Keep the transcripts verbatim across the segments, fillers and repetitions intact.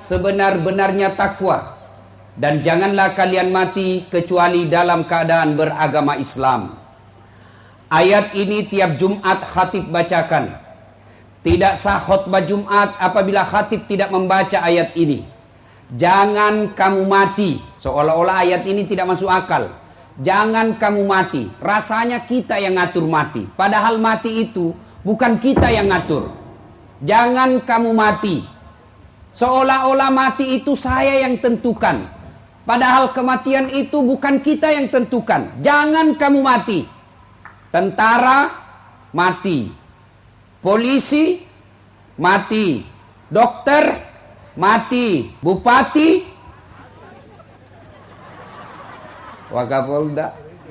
sebenar-benarnya takwa, dan janganlah kalian mati kecuali dalam keadaan beragama Islam. Ayat ini tiap Jumat khatib bacakan. Tidak sah khutbah Jumat apabila khatib tidak membaca ayat ini. Jangan kamu mati. Seolah-olah ayat ini tidak masuk akal. Jangan kamu mati. Rasanya kita yang ngatur mati. Padahal mati itu bukan kita yang ngatur. Jangan kamu mati. Seolah-olah mati itu saya yang tentukan. Padahal kematian itu bukan kita yang tentukan. Jangan kamu mati. Tentara mati. Polisi mati. Dokter mati. Bupati, Wakapolda,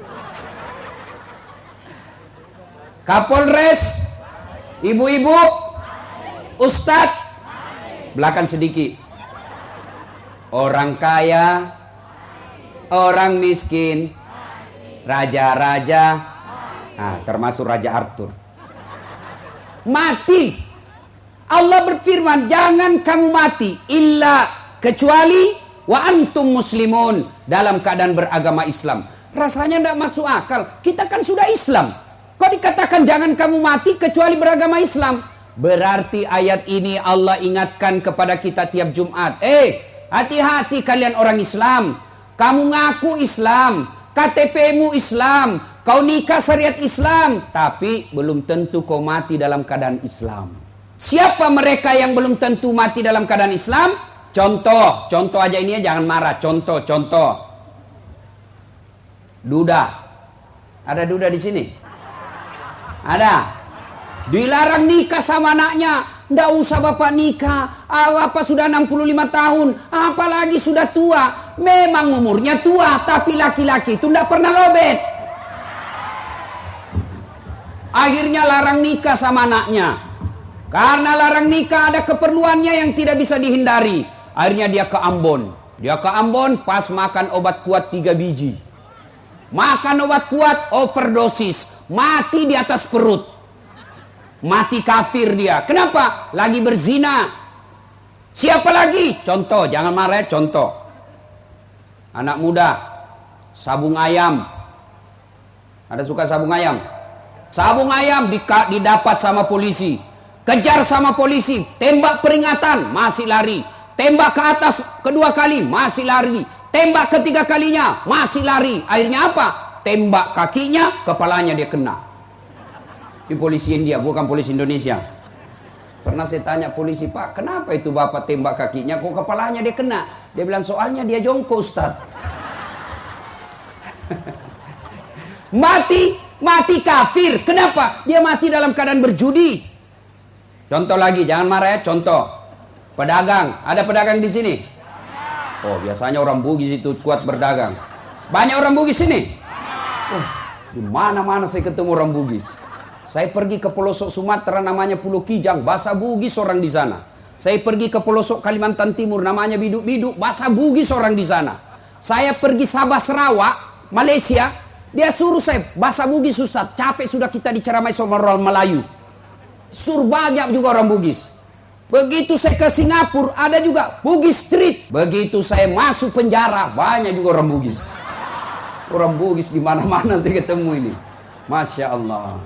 Kapolres, ibu-ibu, ustadz, belakang sedikit. Orang kaya, orang miskin, raja-raja, nah, termasuk Raja Arthur, mati. Allah berfirman, jangan kamu mati illa kecuali wa antum muslimun, dalam keadaan beragama Islam. Rasanya tidak masuk akal. Kita kan sudah Islam. Kok dikatakan jangan kamu mati kecuali beragama Islam? Berarti ayat ini Allah ingatkan kepada kita tiap Jumat. Eh, hati-hati kalian orang Islam. Kamu ngaku Islam, K T P-mu Islam, kau nikah syariat Islam, tapi belum tentu kau mati dalam keadaan Islam. Siapa mereka yang belum tentu mati dalam keadaan Islam? Contoh, contoh aja ini ya, jangan marah. Contoh, contoh. Duda. Ada duda di sini? Ada. Dilarang nikah sama anaknya. Nggak usah bapak nikah. Ah, bapak sudah enam puluh lima tahun. Apalagi sudah tua. Memang umurnya tua, tapi laki-laki itu nggak pernah lobet. Akhirnya larang nikah sama anaknya. Karena larang nikah ada keperluannya yang tidak bisa dihindari. Akhirnya dia ke Ambon. Dia ke Ambon pas makan obat kuat tiga biji. Makan obat kuat overdosis. Mati di atas perut. Mati kafir dia. Kenapa? Lagi berzina. Siapa lagi? Contoh, jangan marah ya, contoh. Anak muda. Sabung ayam. Ada suka sabung ayam? Sabung ayam didapat sama polisi. Kejar sama polisi. Tembak peringatan. Masih lari. Tembak ke atas kedua kali, masih lari. Tembak ketiga kalinya, masih lari. Akhirnya apa? Tembak kakinya, kepalanya dia kena. Di polisiin dia, bukan polisi Indonesia. Pernah saya tanya polisi, Pak, kenapa itu bapak tembak kakinya, kok kepalanya dia kena? Dia bilang, soalnya dia jongkok, Ustaz. Mati, mati kafir. Kenapa? Dia mati dalam keadaan berjudi. Contoh lagi, jangan marah ya, contoh. Pedagang, ada pedagang di sini? Oh, biasanya orang Bugis itu kuat berdagang. Banyak orang Bugis sini? Oh, di mana-mana saya ketemu orang Bugis. Saya pergi ke pelosok Sumatera namanya Pulau Kijang, bahasa Bugis orang di sana. Saya pergi ke pelosok Kalimantan Timur namanya Biduk-Biduk, bahasa Bugis orang di sana. Saya pergi Sabah Sarawak, Malaysia, dia suruh saya bahasa Bugis, Ustaz. Capek sudah kita diceramai sama orang Melayu. Suruh banyak juga orang Bugis. Begitu saya ke Singapura, ada juga Bugis Street. Begitu saya masuk penjara, banyak juga orang Bugis. Orang Bugis di mana-mana saya ketemu ini. Masya Allah.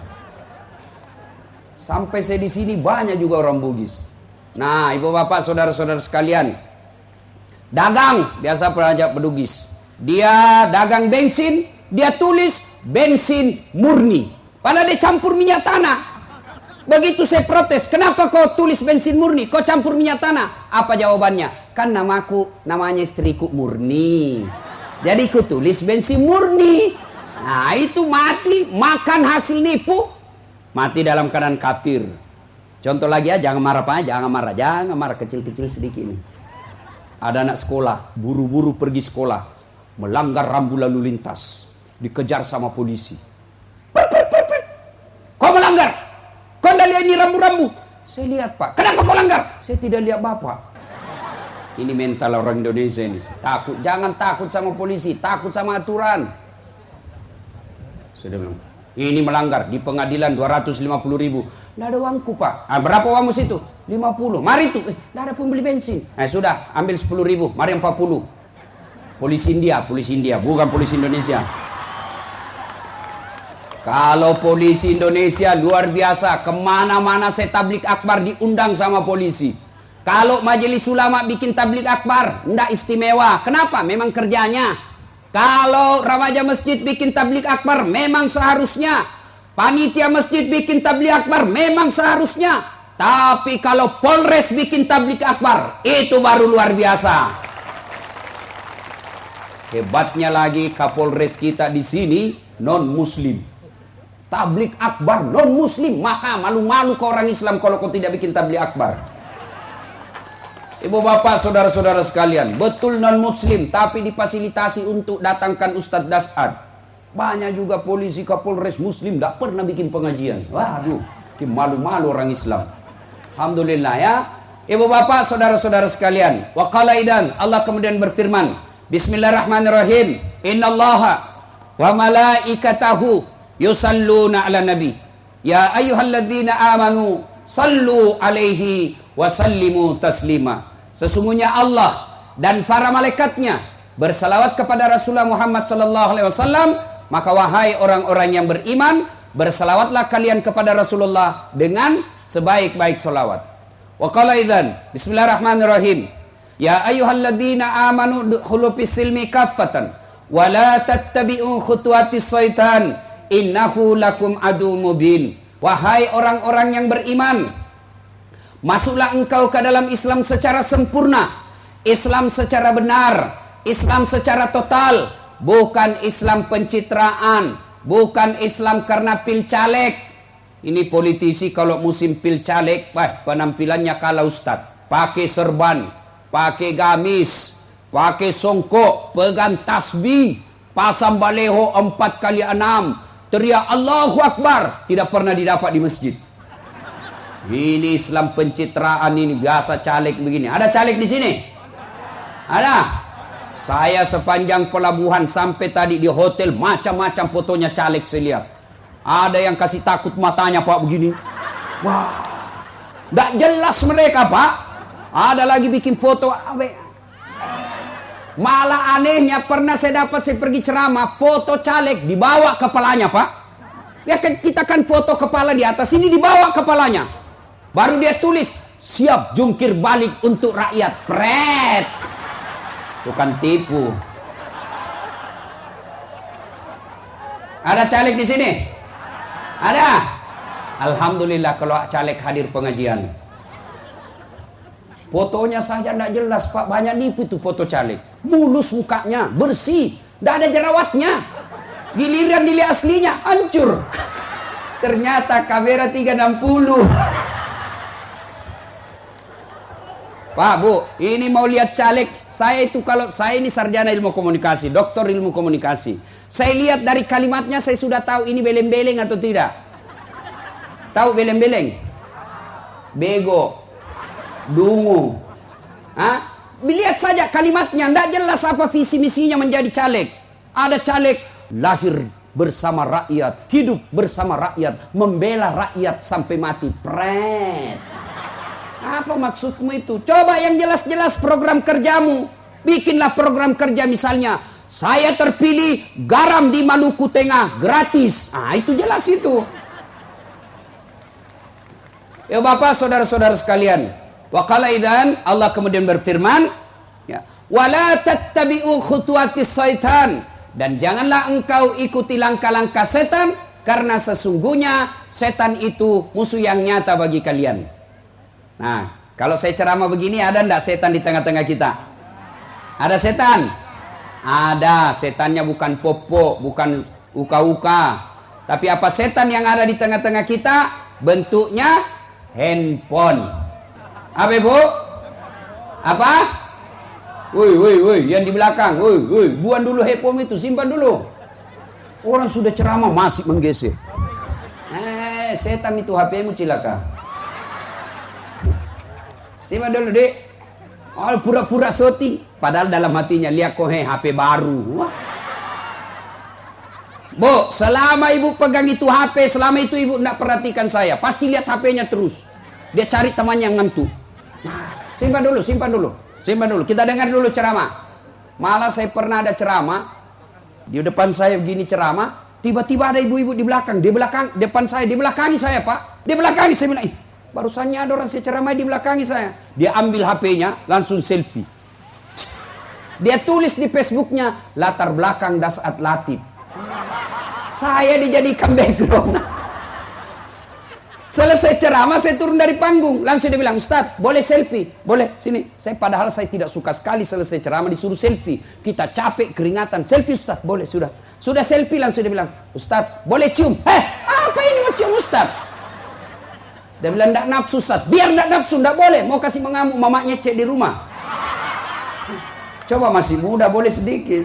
Sampai saya di sini banyak juga orang Bugis. Nah, ibu bapak, saudara-saudara sekalian, dagang biasa pernah pedugis. Dia dagang bensin, dia tulis bensin murni. Padahal dia campur minyak tanah. Begitu saya protes, kenapa kau tulis bensin murni, kau campur minyak tanah? Apa jawabannya? Kan namaku, namanya istriku Murni. Jadi ku tulis bensin murni. Nah itu mati, makan hasil nipu. Mati dalam keadaan kafir. Contoh lagi ya, jangan marah Pak, jangan marah, jangan marah, kecil-kecil sedikit ini. Ada anak sekolah, buru-buru pergi sekolah, melanggar rambu lalu lintas, dikejar sama polisi. Per, per, per, per. Kau melanggar? Kau tidak lihat ini rambu-rambu? Saya lihat Pak. Kenapa kau langgar? Saya tidak lihat Bapak. Ini mental orang Indonesia ini. Takut. Jangan takut sama polisi. Takut sama aturan. Sudah bilang, ini melanggar. Di pengadilan dua ratus lima puluh ribu. Tidak ada uangku Pak. Ah, berapa uangmu situ? lima puluh. Mari tuh, eh, dah ada pembeli bensin. Eh sudah, ambil sepuluh ribu, mari empat puluh. Polisi India, polisi India, bukan polisi Indonesia. Kalau polisi Indonesia luar biasa, kemana-mana saya tablik akbar diundang sama polisi. Kalau majelis ulama bikin tablik akbar, ndak istimewa. Kenapa? Memang kerjanya. Kalau remaja masjid bikin tablik akbar, memang seharusnya. Panitia masjid bikin tablik akbar, memang seharusnya. Tapi kalau Polres bikin tablik akbar, itu baru luar biasa. Hebatnya lagi Kapolres kita di sini non Muslim. Tablik akbar non Muslim, maka malu-malu ke orang Islam kalau kau tidak bikin tablik akbar. Ibu bapak saudara-saudara sekalian, betul non Muslim tapi difasilitasi untuk datangkan Ustadz Dasad. Banyak juga polisi Kapolres Muslim tidak pernah bikin pengajian. Waduh, malu-malu orang Islam. Alhamdulillah ya. Ibu bapak saudara-saudara sekalian, wa qala idan, Allah kemudian berfirman, Bismillahirrahmanirrahim, innallaha wa malaikatahu yusalluna ala nabi ya ayyuhalladzina amanu sallu alaihi wa sallimu taslima. Sesungguhnya Allah dan para malaikatnya bersalawat kepada Rasulullah Muhammad sallallahu alaihi wasallam, maka wahai orang-orang yang beriman, bersalawatlah kalian kepada Rasulullah dengan sebaik-baik salawat. Wa qala idzan, bismillahirrahmanirrahim, ya ayyuhalladzina amanu dukhulu fis silmi kaffatan wa la tattabi'u khutuwatis syaitan innahu lakum adu mubin. Wahai orang-orang yang beriman, masuklah engkau ke dalam Islam secara sempurna, Islam secara benar, Islam secara total, bukan Islam pencitraan, bukan Islam karena pil caleg. Ini politisi kalau musim pil caleg, wah, penampilannya kalah ustad, pakai serban, pakai gamis, pakai songkok, pegang tasbih, pasang baleho empat kali enam, teriak Allahu Akbar, tidak pernah didapat di masjid. Ini Islam pencitraan ini, biasa caleg begini. Ada caleg di sini? Ada? Saya sepanjang pelabuhan sampai tadi di hotel, macam-macam fotonya caleg saya lihat. Ada yang kasih takut matanya Pak begini. Wah, tidak jelas mereka Pak. Ada lagi bikin foto. Malah anehnya pernah saya dapat, saya pergi ceramah, foto caleg dibawa kepalanya Pak. Ya kan kita kan foto kepala di atas, ini dibawa kepalanya. Baru dia tulis siap jungkir balik untuk rakyat. Pret. Bukan tipu. Ada caleg di sini? Ada? Alhamdulillah kalau caleg hadir pengajian. Fotonya saja tidak jelas Pak, banyak nipu tuh foto caleg. Mulus mukanya, bersih, tidak ada jerawatnya. Giliran dilihat aslinya, hancur. Ternyata kamera tiga enam puluh. Pak, Bu, ini mau lihat caleg. Saya itu kalau saya ini sarjana ilmu komunikasi, doktor ilmu komunikasi. Saya lihat dari kalimatnya saya sudah tahu ini beleng-beleng atau tidak. Tahu beleng-beleng? Bego, dungu. Hah? Lihat saja kalimatnya, tidak jelas apa visi misinya menjadi caleg. Ada caleg lahir bersama rakyat, hidup bersama rakyat, membela rakyat sampai mati. Pret. Apa maksudmu itu? Coba yang jelas-jelas program kerjamu. Bikinlah program kerja misalnya, saya terpilih garam di Maluku Tengah gratis. Ah, itu jelas itu. Ya Bapak, saudara-saudara sekalian. Wa qala idzan, Allah kemudian berfirman, ya, wala tattabi'u khutuwatis syaitan, dan janganlah engkau ikuti langkah-langkah setan, karena sesungguhnya setan itu musuh yang nyata bagi kalian. Nah, kalau saya ceramah begini, ada enggak setan di tengah-tengah kita? Ada setan? Ada. Setannya bukan popo, bukan uka-uka. Tapi apa setan yang ada di tengah-tengah kita? Bentuknya handphone. Apa Bu? Apa? Woi, woi, woi, yang di belakang. Woi, woi, buang dulu handphone itu, simpan dulu. Orang sudah ceramah masih menggesek. Eh, setan itu H P-mu cilaka. Simpan dulu, Dek. Oh, pura-pura syuting. Padahal dalam hatinya, lihat kok H P baru. Wah. Bu, selama ibu pegang itu H P, selama itu ibu tidak perhatikan saya, pasti lihat H P-nya terus. Dia cari teman yang ngantuk. Nah, simpan dulu, simpan dulu. Simpan dulu. Kita dengar dulu ceramah. Malah saya pernah ada ceramah. Di depan saya begini ceramah. Tiba-tiba ada ibu-ibu di belakang. Di belakang, depan saya. Di belakangi saya, Pak. Di belakangi saya bilang, ih, barusannya ada orang saya ceramah di belakangi saya. Dia ambil H P-nya, langsung selfie. Dia tulis di Facebooknya, latar belakang Dasat Latif. Saya dijadikan background. Selesai ceramah, saya turun dari panggung. Langsung dia bilang, Ustaz, boleh selfie? Boleh, sini. Saya padahal saya tidak suka sekali selesai ceramah disuruh selfie. Kita capek, keringatan. Selfie, Ustaz, boleh, sudah. Sudah selfie, langsung dia bilang, Ustaz, boleh cium? Eh, apa ini mau cium, Ustaz? Dia bilang, enggak nafsu, Ustaz. Biar enggak nafsu, enggak boleh. Mau kasih mengamuk, mamanya cek di rumah. Coba masih muda, boleh sedikit.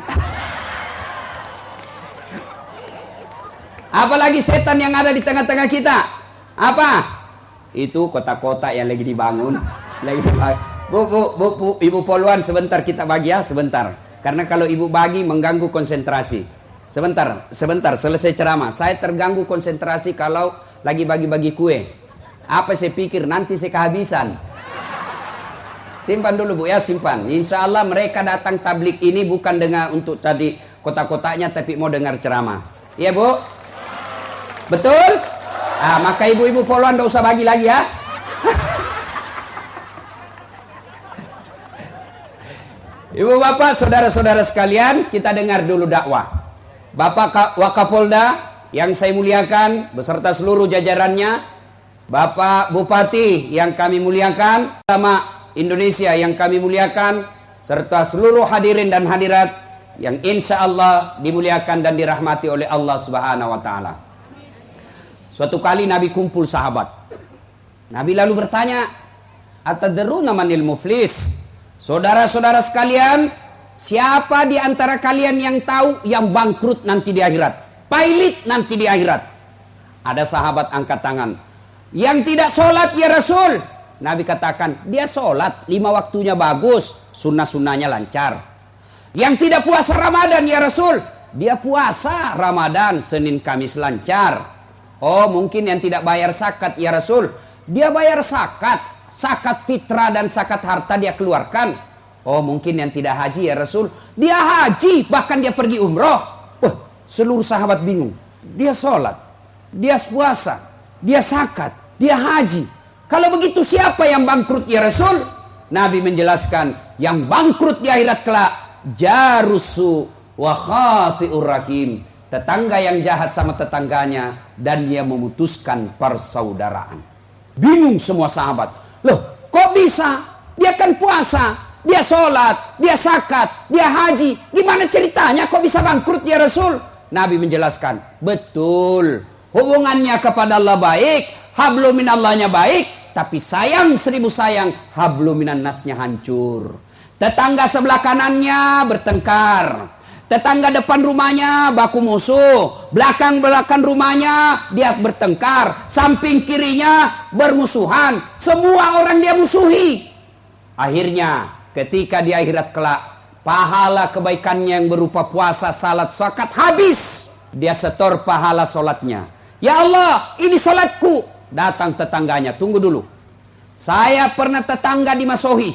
Apalagi setan yang ada di tengah-tengah kita. Apa? Itu kota-kota yang lagi dibangun. Lagi dibangun. Bu, bu, bu, bu, Ibu Poluan, sebentar kita bagi ya, sebentar. Karena kalau ibu bagi mengganggu konsentrasi. Sebentar, sebentar, selesai ceramah. Saya terganggu konsentrasi kalau lagi bagi-bagi kue. Apa saya pikir nanti saya kehabisan. Simpan dulu Bu ya, simpan. Insya Allah mereka datang tablik ini bukan dengan untuk tadi kota-kotanya, tapi mau dengar ceramah. Iya Bu? Betul? Ah, maka ibu-ibu Poluan tidak usah bagi lagi ya. Ibu bapak, saudara-saudara sekalian, kita dengar dulu dakwah. Bapak Wakapolda yang saya muliakan beserta seluruh jajarannya, Bapak Bupati yang kami muliakan, sama Indonesia yang kami muliakan, serta seluruh hadirin dan hadirat yang insya Allah dimuliakan dan dirahmati oleh Allah Subhanahu wa Ta'ala. Suatu kali Nabi kumpul sahabat. Nabi lalu bertanya, atadruna manil muflis? Saudara-saudara sekalian, siapa di antara kalian yang tahu yang bangkrut nanti di akhirat? Pailit nanti di akhirat. Ada sahabat angkat tangan. Yang tidak sholat ya Rasul. Nabi katakan, dia sholat, lima waktunya bagus, sunnah-sunnahnya lancar. Yang tidak puasa Ramadan ya Rasul. Dia puasa Ramadan, Senin Kamis lancar. Oh, mungkin yang tidak bayar zakat ya Rasul. Dia bayar zakat, zakat fitrah dan zakat harta dia keluarkan. Oh, mungkin yang tidak haji ya Rasul. Dia haji, bahkan dia pergi umroh. Wah, seluruh sahabat bingung. Dia sholat, dia puasa, dia zakat, dia haji. Kalau begitu siapa yang bangkrut ya Rasul? Nabi menjelaskan, yang bangkrut di akhirat kelak jarusu wa khati'ur rahim. Tetangga yang jahat sama tetangganya dan dia memutuskan persaudaraan. Bingung semua sahabat. Loh, kok bisa? Dia kan puasa, dia sholat, dia zakat, dia haji. Gimana ceritanya kok bisa bangkrut ya Rasul? Nabi menjelaskan, betul. Hubungannya kepada Allah baik, hablum minallahnya baik, tapi sayang seribu sayang, hablum minan nasnya hancur. Tetangga sebelah kanannya bertengkar. Tetangga depan rumahnya baku musuh, belakang-belakang rumahnya dia bertengkar, samping kirinya bermusuhan, semua orang dia musuhi. Akhirnya ketika di akhirat kelak, pahala kebaikannya yang berupa puasa, salat, zakat habis. Dia setor pahala salatnya. Ya Allah, ini salatku. Datang tetangganya, tunggu dulu. Saya pernah tetangga dimasuhi.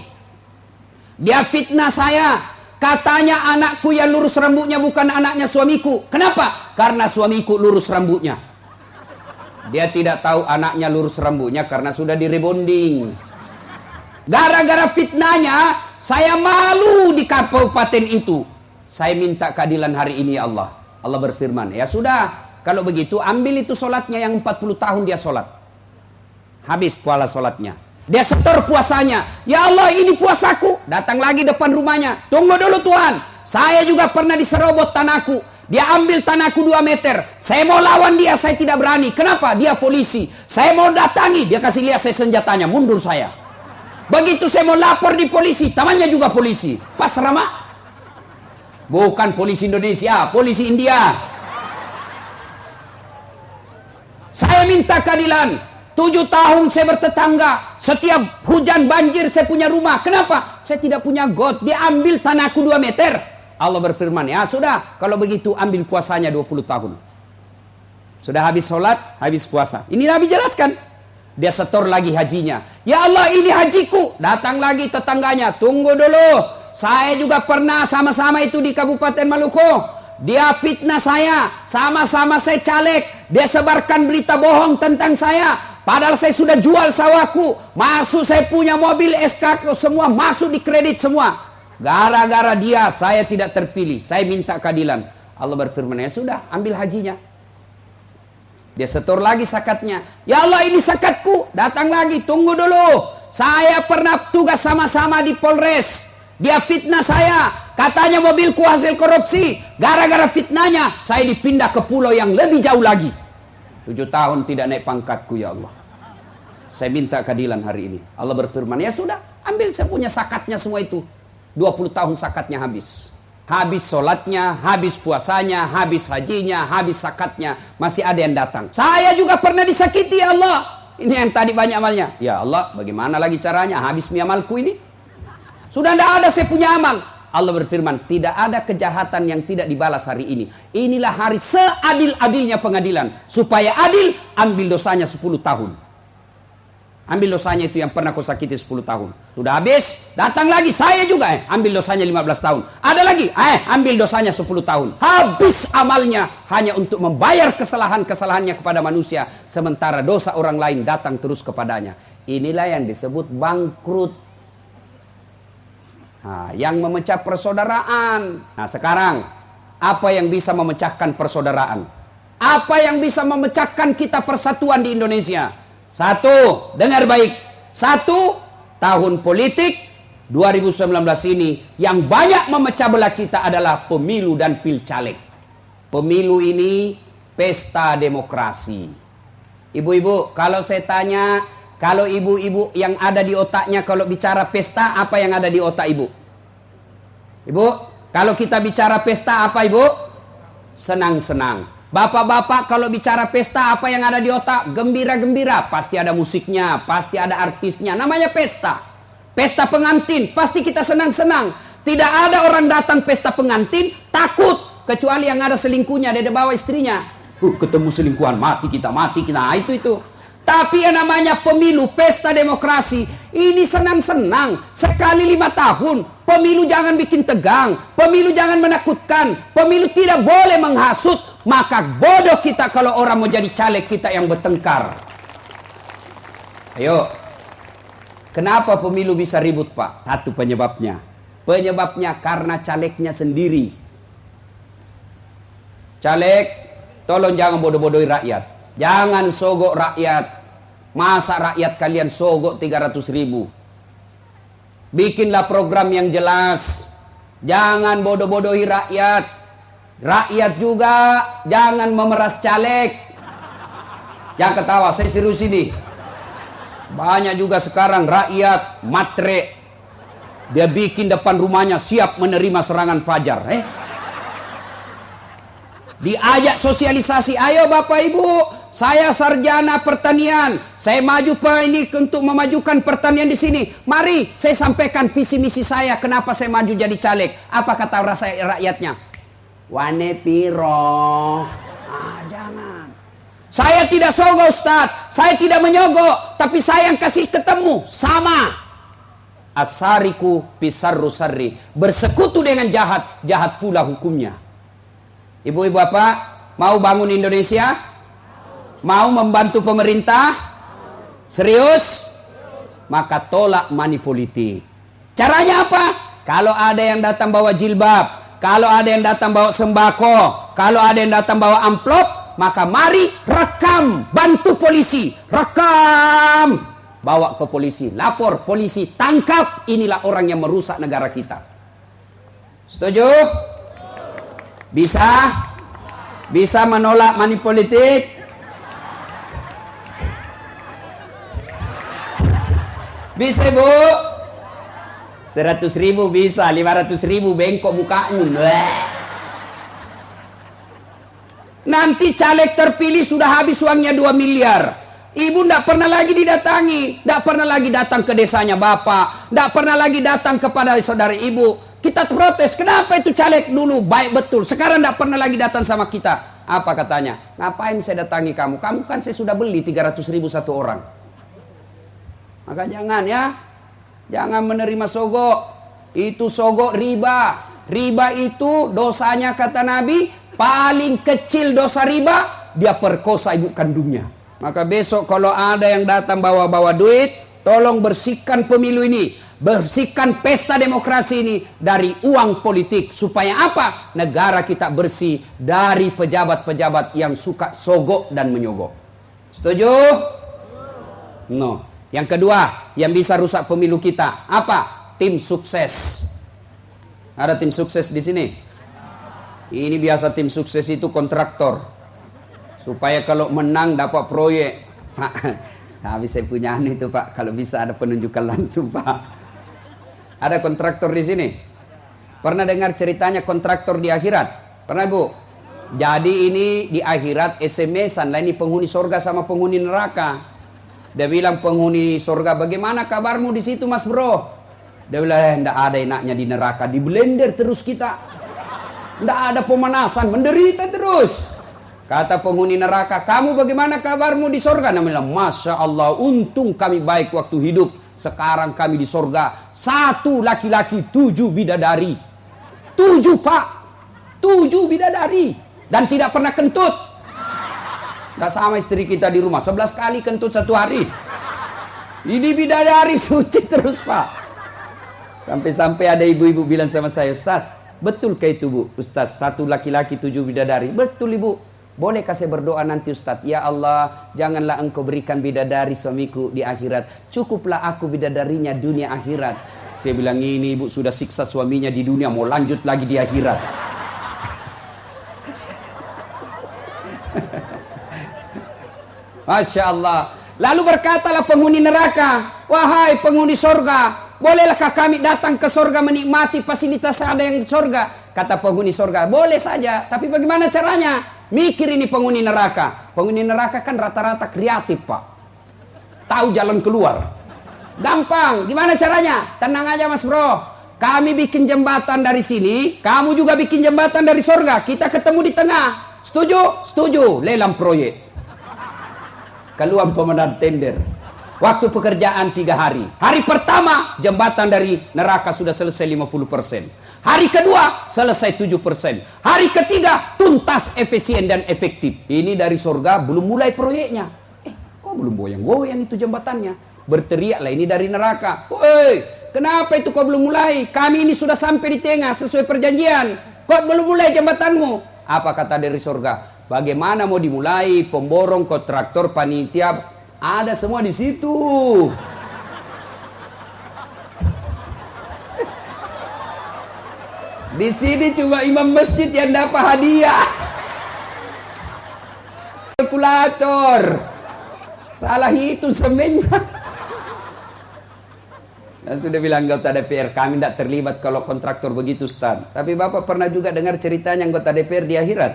Dia fitnah saya. Katanya anakku yang lurus rambutnya bukan anaknya suamiku. Kenapa? Karena suamiku lurus rambutnya. Dia tidak tahu anaknya lurus rambutnya karena sudah direbonding. Gara-gara fitnahnya, saya malu di kabupaten itu. Saya minta keadilan hari ini ya Allah. Allah berfirman, ya sudah, kalau begitu ambil itu solatnya yang empat puluh tahun dia solat. Habis puala solatnya. Dia setor puasanya. Ya Allah, ini puasaku. Datang lagi depan rumahnya. Tunggu dulu Tuhan. Saya juga pernah diserobot tanahku. Dia ambil tanahku dua meter. Saya mau lawan dia, saya tidak berani. Kenapa? Dia polisi. Saya mau datangi. Dia kasih lihat saya senjatanya. Mundur saya. Begitu saya mau lapor di polisi. Tamannya juga polisi. Pas Rama. Bukan polisi Indonesia. Polisi India. Saya minta keadilan. Tujuh tahun saya bertetangga. Setiap hujan banjir saya punya rumah. Kenapa? Saya tidak punya got. Dia ambil tanahku dua meter. Allah berfirman, ya sudah. Kalau begitu ambil puasanya dua puluh tahun. Sudah habis sholat, habis puasa. Ini Nabi jelaskan. Dia setor lagi hajinya. Ya Allah, ini hajiku. Datang lagi tetangganya. Tunggu dulu. Saya juga pernah sama-sama itu di Kabupaten Maluku. Dia fitnah saya. Sama-sama saya caleg. Dia sebarkan berita bohong tentang saya. Padahal saya sudah jual sawahku. Masuk saya punya mobil S K semua. Masuk di kredit semua. Gara-gara dia saya tidak terpilih. Saya minta keadilan. Allah berfirman, ya sudah, ambil hajinya. Dia setor lagi zakatnya. Ya Allah, ini zakatku. Datang lagi, tunggu dulu. Saya pernah tugas sama-sama di Polres. Dia fitnah saya. Katanya mobilku hasil korupsi. Gara-gara fitnahnya, saya dipindah ke pulau yang lebih jauh lagi. Tujuh tahun tidak naik pangkatku, ya Allah. Saya minta keadilan hari ini. Allah berfirman, ya sudah, ambil saya punya zakatnya semua itu. dua puluh tahun zakatnya habis. Habis sholatnya, habis puasanya, habis hajinya, habis zakatnya. Masih ada yang datang. Saya juga pernah disakiti, ya Allah. Ini yang tadi banyak amalnya. Ya Allah, bagaimana lagi caranya? Habis mi amalku ini. Sudah tidak ada saya punya amal. Allah berfirman, tidak ada kejahatan yang tidak dibalas hari ini. Inilah hari seadil-adilnya pengadilan. Supaya adil, ambil dosanya sepuluh tahun. Ambil dosanya itu yang pernah kau sakiti sepuluh tahun. Sudah habis, datang lagi. Saya juga eh, ambil dosanya lima belas tahun. Ada lagi, eh, ambil dosanya sepuluh tahun. Habis amalnya hanya untuk membayar kesalahan-kesalahannya kepada manusia. Sementara dosa orang lain datang terus kepadanya. Inilah yang disebut bangkrut. Nah, yang memecah persaudaraan. Nah sekarang, apa yang bisa memecahkan persaudaraan? Apa yang bisa memecahkan kita persatuan di Indonesia? Satu, dengar baik. Satu, tahun politik dua ribu sembilan belas ini yang banyak memecah belah kita adalah pemilu dan pilcaleg. Pemilu ini pesta demokrasi. Ibu-ibu, kalau saya tanya, kalau ibu-ibu yang ada di otaknya kalau bicara pesta, apa yang ada di otak ibu? Ibu, kalau kita bicara pesta apa ibu? Senang-senang. Bapak-bapak kalau bicara pesta apa yang ada di otak? Gembira-gembira. Pasti ada musiknya, pasti ada artisnya. Namanya pesta. Pesta pengantin, pasti kita senang-senang. Tidak ada orang datang pesta pengantin takut. Kecuali yang ada selingkuhnya, dia bawa istrinya. Uh, ketemu selingkuhan, mati kita, mati kita. Nah, itu itu. Tapi yang namanya pemilu, pesta demokrasi, ini senang-senang. Sekali lima tahun. Pemilu jangan bikin tegang. Pemilu jangan menakutkan. Pemilu tidak boleh menghasut. Maka bodoh kita kalau orang mau jadi caleg kita yang bertengkar. Ayo. Kenapa pemilu bisa ribut, Pak? Satu penyebabnya. Penyebabnya karena calegnya sendiri. Caleg, tolong jangan bodoh-bodohi rakyat. Jangan sogok rakyat. Masa rakyat kalian sogok tiga ratus ribu? Bikinlah program yang jelas. Jangan bodoh-bodohi rakyat. Rakyat juga jangan memeras caleg. Jangan ketawa, saya serius ini. Banyak juga sekarang rakyat matre. Dia bikin depan rumahnya siap menerima serangan fajar. Eh? Diajak sosialisasi, ayo Bapak Ibu, saya sarjana pertanian, saya maju pak ini untuk memajukan pertanian di sini. Mari saya sampaikan visi misi saya, kenapa saya maju jadi caleg. Apa kata rasa rakyatnya? Wane piro? Ah, jangan. Saya tidak sogok Ustaz, saya tidak menyogok, tapi saya yang kasih ketemu sama. Asariku pisarru sarri, bersekutu dengan jahat, jahat pula hukumnya. Ibu-ibu bapak, mau bangun Indonesia? Mau membantu pemerintah? Serius? Maka tolak money politik. Caranya apa? Kalau ada yang datang bawa jilbab, kalau ada yang datang bawa sembako, kalau ada yang datang bawa amplop, maka mari rekam, bantu polisi, rekam, bawa ke polisi, lapor polisi, tangkap, inilah orang yang merusak negara kita. Setuju? Bisa? Bisa menolak money politik? Bisa Bu? Seratus ribu bisa, lima ratus ribu bengkok mukamu. Nanti caleg terpilih sudah habis uangnya dua miliar. Ibu tidak pernah lagi didatangi, tidak pernah lagi datang ke desanya Bapak, tidak pernah lagi datang kepada saudara ibu. Kita protes, kenapa itu caleg dulu baik betul, sekarang tidak pernah lagi datang sama kita. Apa katanya? Ngapain saya datangi kamu? Kamu kan saya sudah beli tiga ratus ribu satu orang. Maka jangan ya. Jangan menerima sogok. Itu sogok riba. Riba itu dosanya kata Nabi, paling kecil dosa riba, dia perkosa ibu kandungnya. Maka besok kalau ada yang datang bawa-bawa duit, tolong bersihkan pemilu ini. Bersihkan pesta demokrasi ini dari uang politik. Supaya apa? Negara kita bersih dari pejabat-pejabat yang suka sogok dan menyogok. Setuju? No. Yang kedua, yang bisa rusak pemilu kita. Apa? Tim sukses. Ada tim sukses di sini? Ini biasa tim sukses itu kontraktor. Supaya kalau menang dapat proyek. Pak, habis saya punya itu Pak. Kalau bisa ada penunjukan langsung Pak. Ada kontraktor di sini. Pernah dengar ceritanya kontraktor di akhirat? Pernah Bu? Jadi ini di akhirat S M S-an lah ini penghuni surga sama penghuni neraka. Dia bilang penghuni surga, bagaimana kabarmu di situ Mas Bro? Dia bilang, eh, enggak ada enaknya di neraka, di blender terus kita. Enggak ada pemanasan, menderita terus. Kata penghuni neraka, kamu bagaimana kabarmu di surga? Dia bilang, Masya Allah, untung kami baik waktu hidup. Sekarang kami di surga, satu laki-laki, tujuh bidadari. Tujuh Pak, tujuh bidadari. Dan tidak pernah kentut. Enggak sama istri kita di rumah, sebelas kali kentut satu hari. Ini bidadari suci terus Pak. Sampai-sampai ada ibu-ibu bilang sama saya, Ustaz, betulkah itu Bu? Ustaz, satu laki-laki tujuh bidadari. Betul Ibu. Bolehkah saya berdoa nanti Ustaz? Ya Allah, janganlah engkau berikan bidadari suamiku di akhirat. Cukuplah aku bidadarinya dunia akhirat. Saya bilang, ini Ibu sudah siksa suaminya di dunia, mau lanjut lagi di akhirat. Masya Allah. Lalu berkatalah penghuni neraka, wahai penghuni sorga, bolehkah kami datang ke sorga menikmati fasilitas ada yang di sorga? Kata penghuni sorga, boleh saja. Tapi bagaimana caranya? Mikir ini penghuni neraka. Penghuni neraka kan rata-rata kreatif Pak. Tahu jalan keluar. Gampang. Gimana caranya? Tenang aja Mas Bro. Kami bikin jembatan dari sini. Kamu juga bikin jembatan dari sorga. Kita ketemu di tengah. Setuju? Setuju. Lelang proyek. Keluar pemenang tender. Waktu pekerjaan tiga hari. Hari pertama jembatan dari neraka sudah selesai lima puluh persen. Hari kedua selesai tujuh persen. Hari ketiga tuntas, efisien dan efektif. Ini dari surga belum mulai proyeknya. Eh kok belum goyang-goyang itu jembatannya? Berteriaklah ini dari neraka. Woi, kenapa itu kau belum mulai? Kami ini sudah sampai di tengah sesuai perjanjian. Kok belum mulai jembatanmu? Apa kata dari surga? Bagaimana mau dimulai? Pemborong, kontraktor, panitia, ada semua di situ. Di sini cuma imam masjid yang dapat hadiah. Kalkulator. Salah hitung semennya. Dan sudah bilang anggota D P R, kami tidak terlibat kalau kontraktor begitu Ustaz. Tapi Bapak pernah juga dengar ceritanya anggota D P R di akhirat?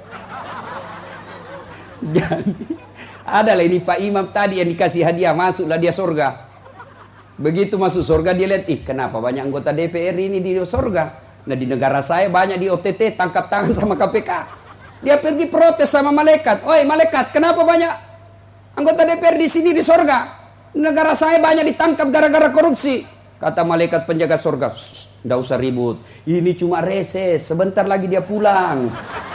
Jadi adalah ini Pak Imam tadi yang dikasih hadiah, masuklah dia surga. Begitu masuk surga dia lihat, ih kenapa banyak anggota D P R ini di surga? Nah di negara saya banyak di O T T, tangkap tangan sama K P K. Dia pergi protes sama malaikat. Oi malaikat, kenapa banyak anggota D P R di sini di surga? Negara saya banyak ditangkap gara-gara korupsi. Kata malaikat penjaga surga, tidak usah ribut. Ini cuma reses, sebentar lagi dia pulang.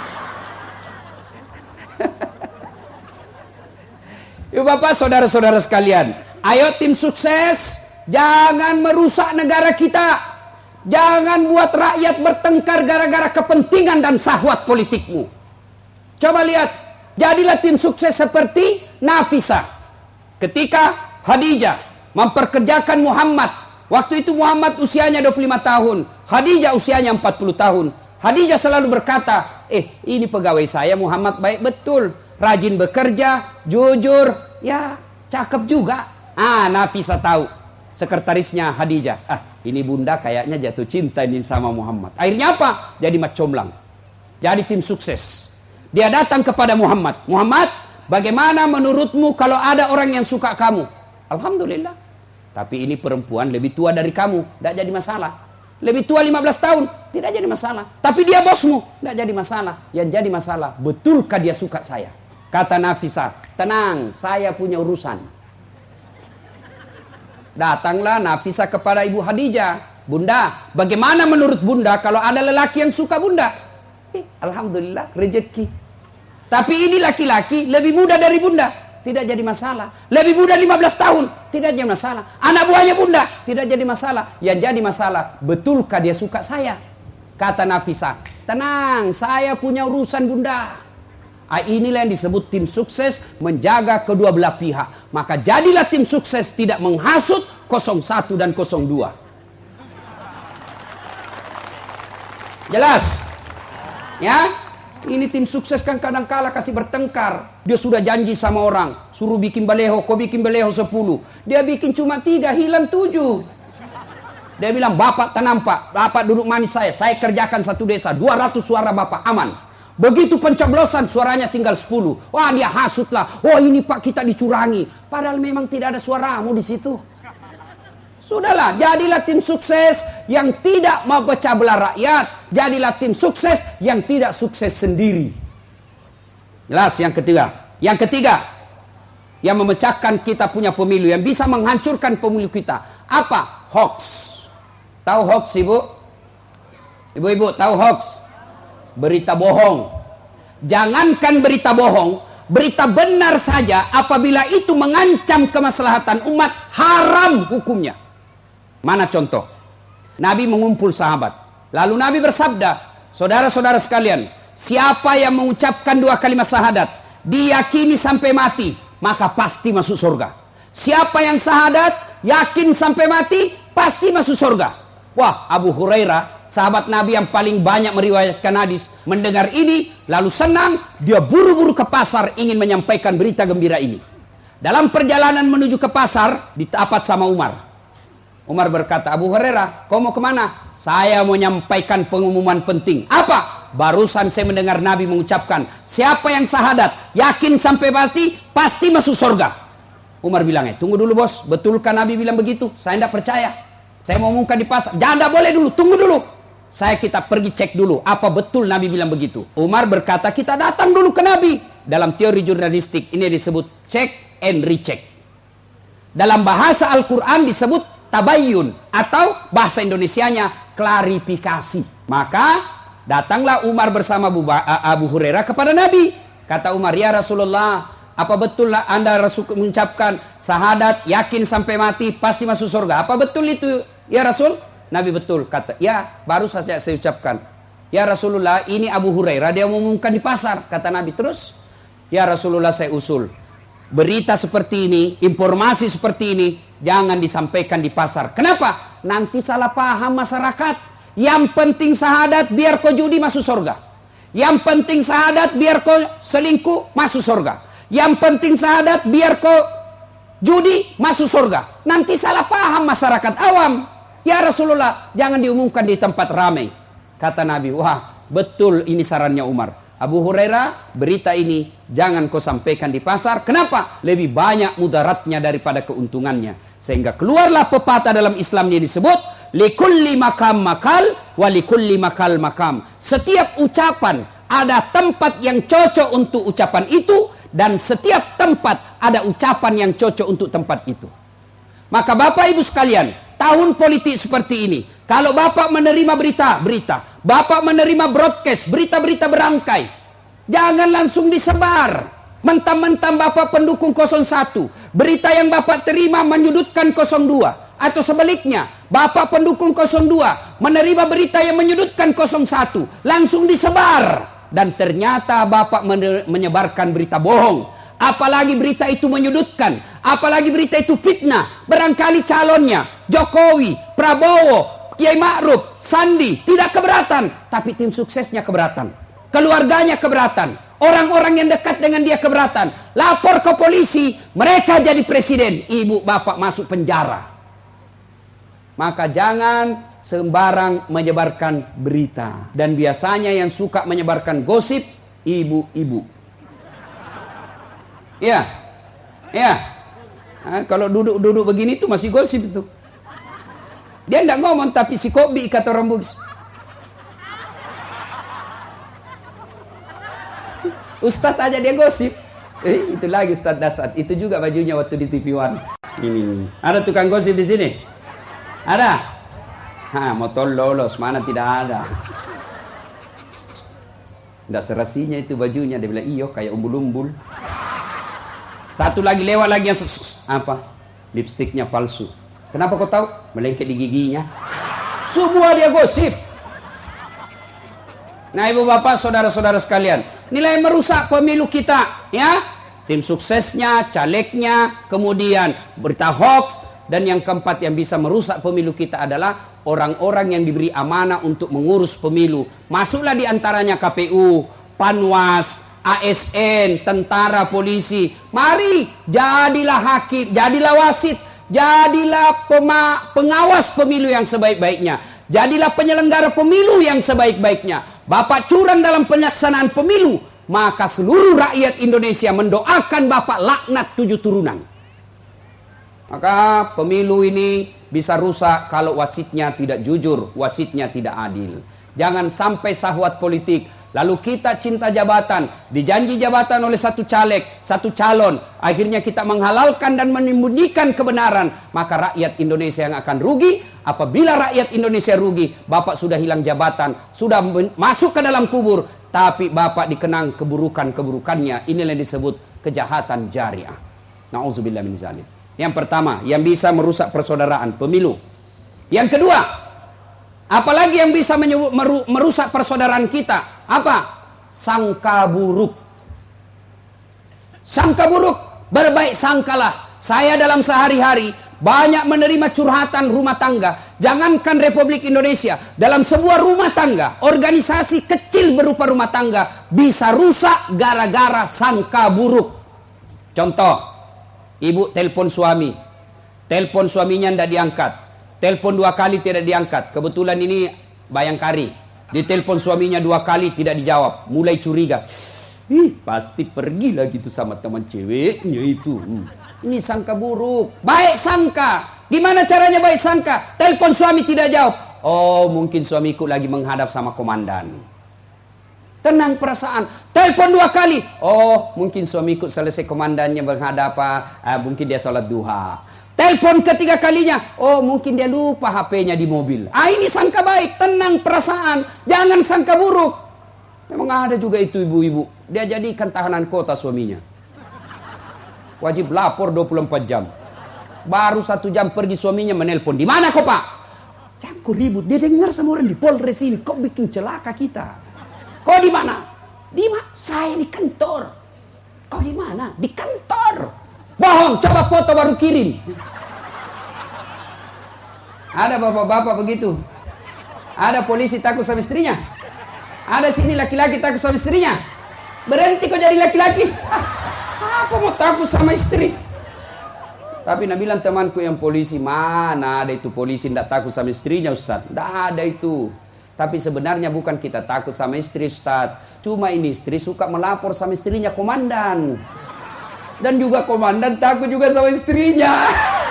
Yuk Bapak, saudara-saudara sekalian, ayo tim sukses, jangan merusak negara kita. Jangan buat rakyat bertengkar gara-gara kepentingan dan syahwat politikmu. Coba lihat, jadilah tim sukses seperti Nafisa. Ketika Khadijah memperkerjakan Muhammad, waktu itu Muhammad usianya dua puluh lima tahun, Khadijah usianya empat puluh tahun. Khadijah selalu berkata, eh ini pegawai saya Muhammad baik betul. Rajin bekerja, jujur, ya cakep juga. Ah, Nafisa tahu. Sekretarisnya Khadijah. Ah, ini bunda kayaknya jatuh cinta ini sama Muhammad. Akhirnya apa? Jadi macomlang. Jadi tim sukses. Dia datang kepada Muhammad. Muhammad, bagaimana menurutmu kalau ada orang yang suka kamu? Alhamdulillah. Tapi ini perempuan lebih tua dari kamu. Tidak jadi masalah. Lebih tua lima belas tahun. Tidak jadi masalah. Tapi dia bosmu. Tidak jadi masalah. Yang jadi masalah, betulkah dia suka saya? Kata Nafisa, tenang, saya punya urusan. Datanglah Nafisah kepada Ibu Khadijah. Bunda, bagaimana menurut Bunda kalau ada lelaki yang suka Bunda? Eh, Alhamdulillah, rezeki. Tapi ini laki-laki lebih muda dari Bunda, tidak jadi masalah. Lebih muda lima belas tahun, tidak jadi masalah. Anak buahnya Bunda, tidak jadi masalah. Yang jadi masalah, betulkah dia suka saya? Kata Nafisah, tenang, saya punya urusan Bunda. Ah, inilah yang disebut tim sukses, menjaga kedua belah pihak. Maka jadilah tim sukses tidak menghasut nol satu dan nol dua. Jelas? Ya? Ini tim sukses kan kadang-kala kasih bertengkar. Dia sudah janji sama orang, suruh bikin baleho, kau bikin baleho sepuluh. Dia bikin cuma tiga, hilang tujuh. Dia bilang, bapak tak nampak, bapak duduk manis saya, saya kerjakan satu desa, dua ratus suara bapak, aman. Begitu pencoblosan suaranya tinggal sepuluh. Wah, dia hasutlah. Oh, ini Pak kita dicurangi. Padahal memang tidak ada suaramu di situ. Sudahlah, jadilah tim sukses yang tidak mau pecah belah rakyat. Jadilah tim sukses yang tidak sukses sendiri. Jelas yang ketiga. Yang ketiga, yang memecahkan kita punya pemilu, yang bisa menghancurkan pemilu kita. Apa? Hoax. Tahu hoax, Ibu? Ibu-ibu, tahu hoax? Berita bohong. Jangankan berita bohong, berita benar saja apabila itu mengancam kemaslahatan umat, haram hukumnya. Mana contoh? Nabi mengumpul sahabat, lalu Nabi bersabda, saudara-saudara sekalian, siapa yang mengucapkan dua kalimat syahadat diyakini sampai mati, maka pasti masuk surga. Siapa yang syahadat yakin sampai mati, pasti masuk surga. Wah, Abu Hurairah, sahabat Nabi yang paling banyak meriwayatkan hadis, mendengar ini lalu senang, dia buru-buru ke pasar ingin menyampaikan berita gembira ini. Dalam perjalanan menuju ke pasar, ditapat sama Umar. Umar berkata, Abu Hurairah, kau mau kemana? Saya mau menyampaikan pengumuman penting. Apa? Barusan saya mendengar Nabi mengucapkan, siapa yang syahadat yakin sampai pasti, pasti masuk surga. Umar bilang, eh, tunggu dulu bos, betulkah Nabi bilang begitu? Saya tidak percaya. Saya mau umumkan di pasar. Jangan, boleh dulu, tunggu dulu. Saya kita pergi cek dulu, apa betul Nabi bilang begitu. Umar berkata, kita datang dulu ke Nabi. Dalam teori jurnalistik, ini disebut check and recheck. Dalam bahasa Al-Quran disebut tabayyun, atau bahasa Indonesianya klarifikasi. Maka datanglah Umar bersama Abu, Abu Hurairah kepada Nabi. Kata Umar, ya Rasulullah, apa betul Anda Rasul mengucapkan syahadat, yakin sampai mati, pasti masuk surga? Apa betul itu ya Rasul? Nabi betul. Kata, ya baru saja saya ucapkan. Ya Rasulullah, ini Abu Hurairah, dia mengumumkan di pasar. Kata Nabi terus, ya Rasulullah saya usul, berita seperti ini, informasi seperti ini, jangan disampaikan di pasar. Kenapa? Nanti salah paham masyarakat. Yang penting syahadat, biar kau judi masuk surga. Yang penting syahadat, biar kau selingkuh masuk surga. Yang penting syahadat, biar kau judi masuk surga. Nanti salah paham masyarakat awam. Ya Rasulullah, jangan diumumkan di tempat ramai. Kata Nabi, wah betul ini sarannya Umar. Abu Hurairah, berita ini jangan kau sampaikan di pasar. Kenapa? Lebih banyak mudaratnya daripada keuntungannya. Sehingga keluarlah pepatah dalam Islam yang disebut, likulli makam makal, wa likulli makal makam. Setiap ucapan ada tempat yang cocok untuk ucapan itu, dan setiap tempat ada ucapan yang cocok untuk tempat itu. Maka Bapak Ibu sekalian, tahun politik seperti ini, kalau Bapak menerima berita-berita, Bapak menerima broadcast, berita-berita berangkai, jangan langsung disebar. Mentang-mentang Bapak pendukung nol satu, berita yang Bapak terima menyudutkan nol dua. Atau sebaliknya, Bapak pendukung nol dua, menerima berita yang menyudutkan nol satu, langsung disebar. Dan ternyata Bapak menyebarkan berita bohong. Apalagi berita itu menyudutkan, apalagi berita itu fitnah. Barangkali calonnya Jokowi, Prabowo, Kiai Ma'ruf, Sandi tidak keberatan, tapi tim suksesnya keberatan, keluarganya keberatan, orang-orang yang dekat dengan dia keberatan. Lapor ke polisi, mereka jadi presiden, ibu bapak masuk penjara. Maka jangan sembarang menyebarkan berita. Dan biasanya yang suka menyebarkan gosip, ibu-ibu. Ya, ya. Nah, kalau duduk-duduk begini tuh masih gosip itu. Dia enggak ngomong, tapi si kobi kata orang Bugis. Ustadz aja dia gosip. Eh, itu lagi Ustadz Dasar. Itu juga bajunya waktu di T V One. Ini ada tukang gosip di sini? Ada? Ha, motor lolos, mana tidak ada. Nggak serasinya itu bajunya. Dia bilang, iyo kayak umbul-umbul. Satu lagi lewat lagi yang apa? Lipstiknya palsu. Kenapa kau tahu? Melengket di giginya. Semua dia gosip. Nah, ibu bapak, saudara-saudara sekalian, nilai merusak pemilu kita, ya, tim suksesnya, calegnya, kemudian berita hoax, dan yang keempat yang bisa merusak pemilu kita adalah orang-orang yang diberi amanah untuk mengurus pemilu. Masuklah di antaranya K P U, Panwas, A S N, tentara, polisi. Mari jadilah hakim, jadilah wasit, jadilah pema, pengawas pemilu yang sebaik-baiknya. Jadilah penyelenggara pemilu yang sebaik-baiknya. Bapak curang dalam pelaksanaan pemilu, maka seluruh rakyat Indonesia mendoakan Bapak laknat tujuh turunan. Maka pemilu ini bisa rusak kalau wasitnya tidak jujur, wasitnya tidak adil. Jangan sampai syahwat politik, lalu kita cinta jabatan, dijanji jabatan oleh satu caleg, satu calon, akhirnya kita menghalalkan dan menyembunyikan kebenaran, maka rakyat Indonesia yang akan rugi. Apabila rakyat Indonesia rugi, Bapak sudah hilang jabatan, sudah masuk ke dalam kubur, tapi Bapak dikenang keburukan-keburukannya. Inilah yang disebut kejahatan jariah. Na'udzubillah min zalim. Yang pertama, yang bisa merusak persaudaraan, pemilu. Yang kedua, apalagi yang bisa menyebut, meru, merusak persaudaraan kita? Apa? Sangka buruk. Sangka buruk, berbaik sangkalah. Saya dalam sehari-hari banyak menerima curhatan rumah tangga. Jangankan Republik Indonesia, dalam sebuah rumah tangga, organisasi kecil berupa rumah tangga bisa rusak gara-gara sangka buruk. Contoh, ibu telepon suami, telepon suaminya tidak diangkat, telepon dua kali tidak diangkat. Kebetulan ini Bayangkari, ditelepon suaminya dua kali tidak dijawab, mulai curiga. Ih, pasti pergi lagi tuh sama teman ceweknya itu. Hmm. Ini sangka buruk. Baik sangka. Gimana caranya baik sangka? Telepon suami tidak jawab. Oh, mungkin suamiku lagi menghadap sama komandan. Tenang perasaan. Telepon dua kali. Oh, mungkin suamiku selesai komandannya menghadap apa. Ah, mungkin dia sholat duha. Telepon ketiga kalinya. Oh, mungkin dia lupa H P-nya di mobil. Ah, ini sangka baik. Tenang perasaan. Jangan sangka buruk. Memang ada juga itu ibu-ibu. Dia jadikan tahanan kota suaminya. Wajib lapor dua puluh empat jam. Baru satu jam pergi suaminya menelpon. Di mana kok Pak? Campur ribut. Dia dengar sama orang di Polres ini. Kok bikin celaka kita? Kok di mana? Di mana? Saya di kantor. Kau di mana? Di kantor. Bohong. Coba foto baru kirim. Ada bapak-bapak begitu. Ada polisi takut sama istrinya. Ada sini laki-laki takut sama istrinya. Berhenti kau jadi laki-laki. Ah. Apa mau takut sama istri? Tapi Nabi bilang temanku yang polisi, mana ada itu polisi tidak takut sama istrinya Ustaz? Tidak ada itu. Tapi sebenarnya bukan kita takut sama istri Ustaz. Cuma ini istri suka melapor sama istrinya komandan. Dan juga komandan takut juga sama istrinya.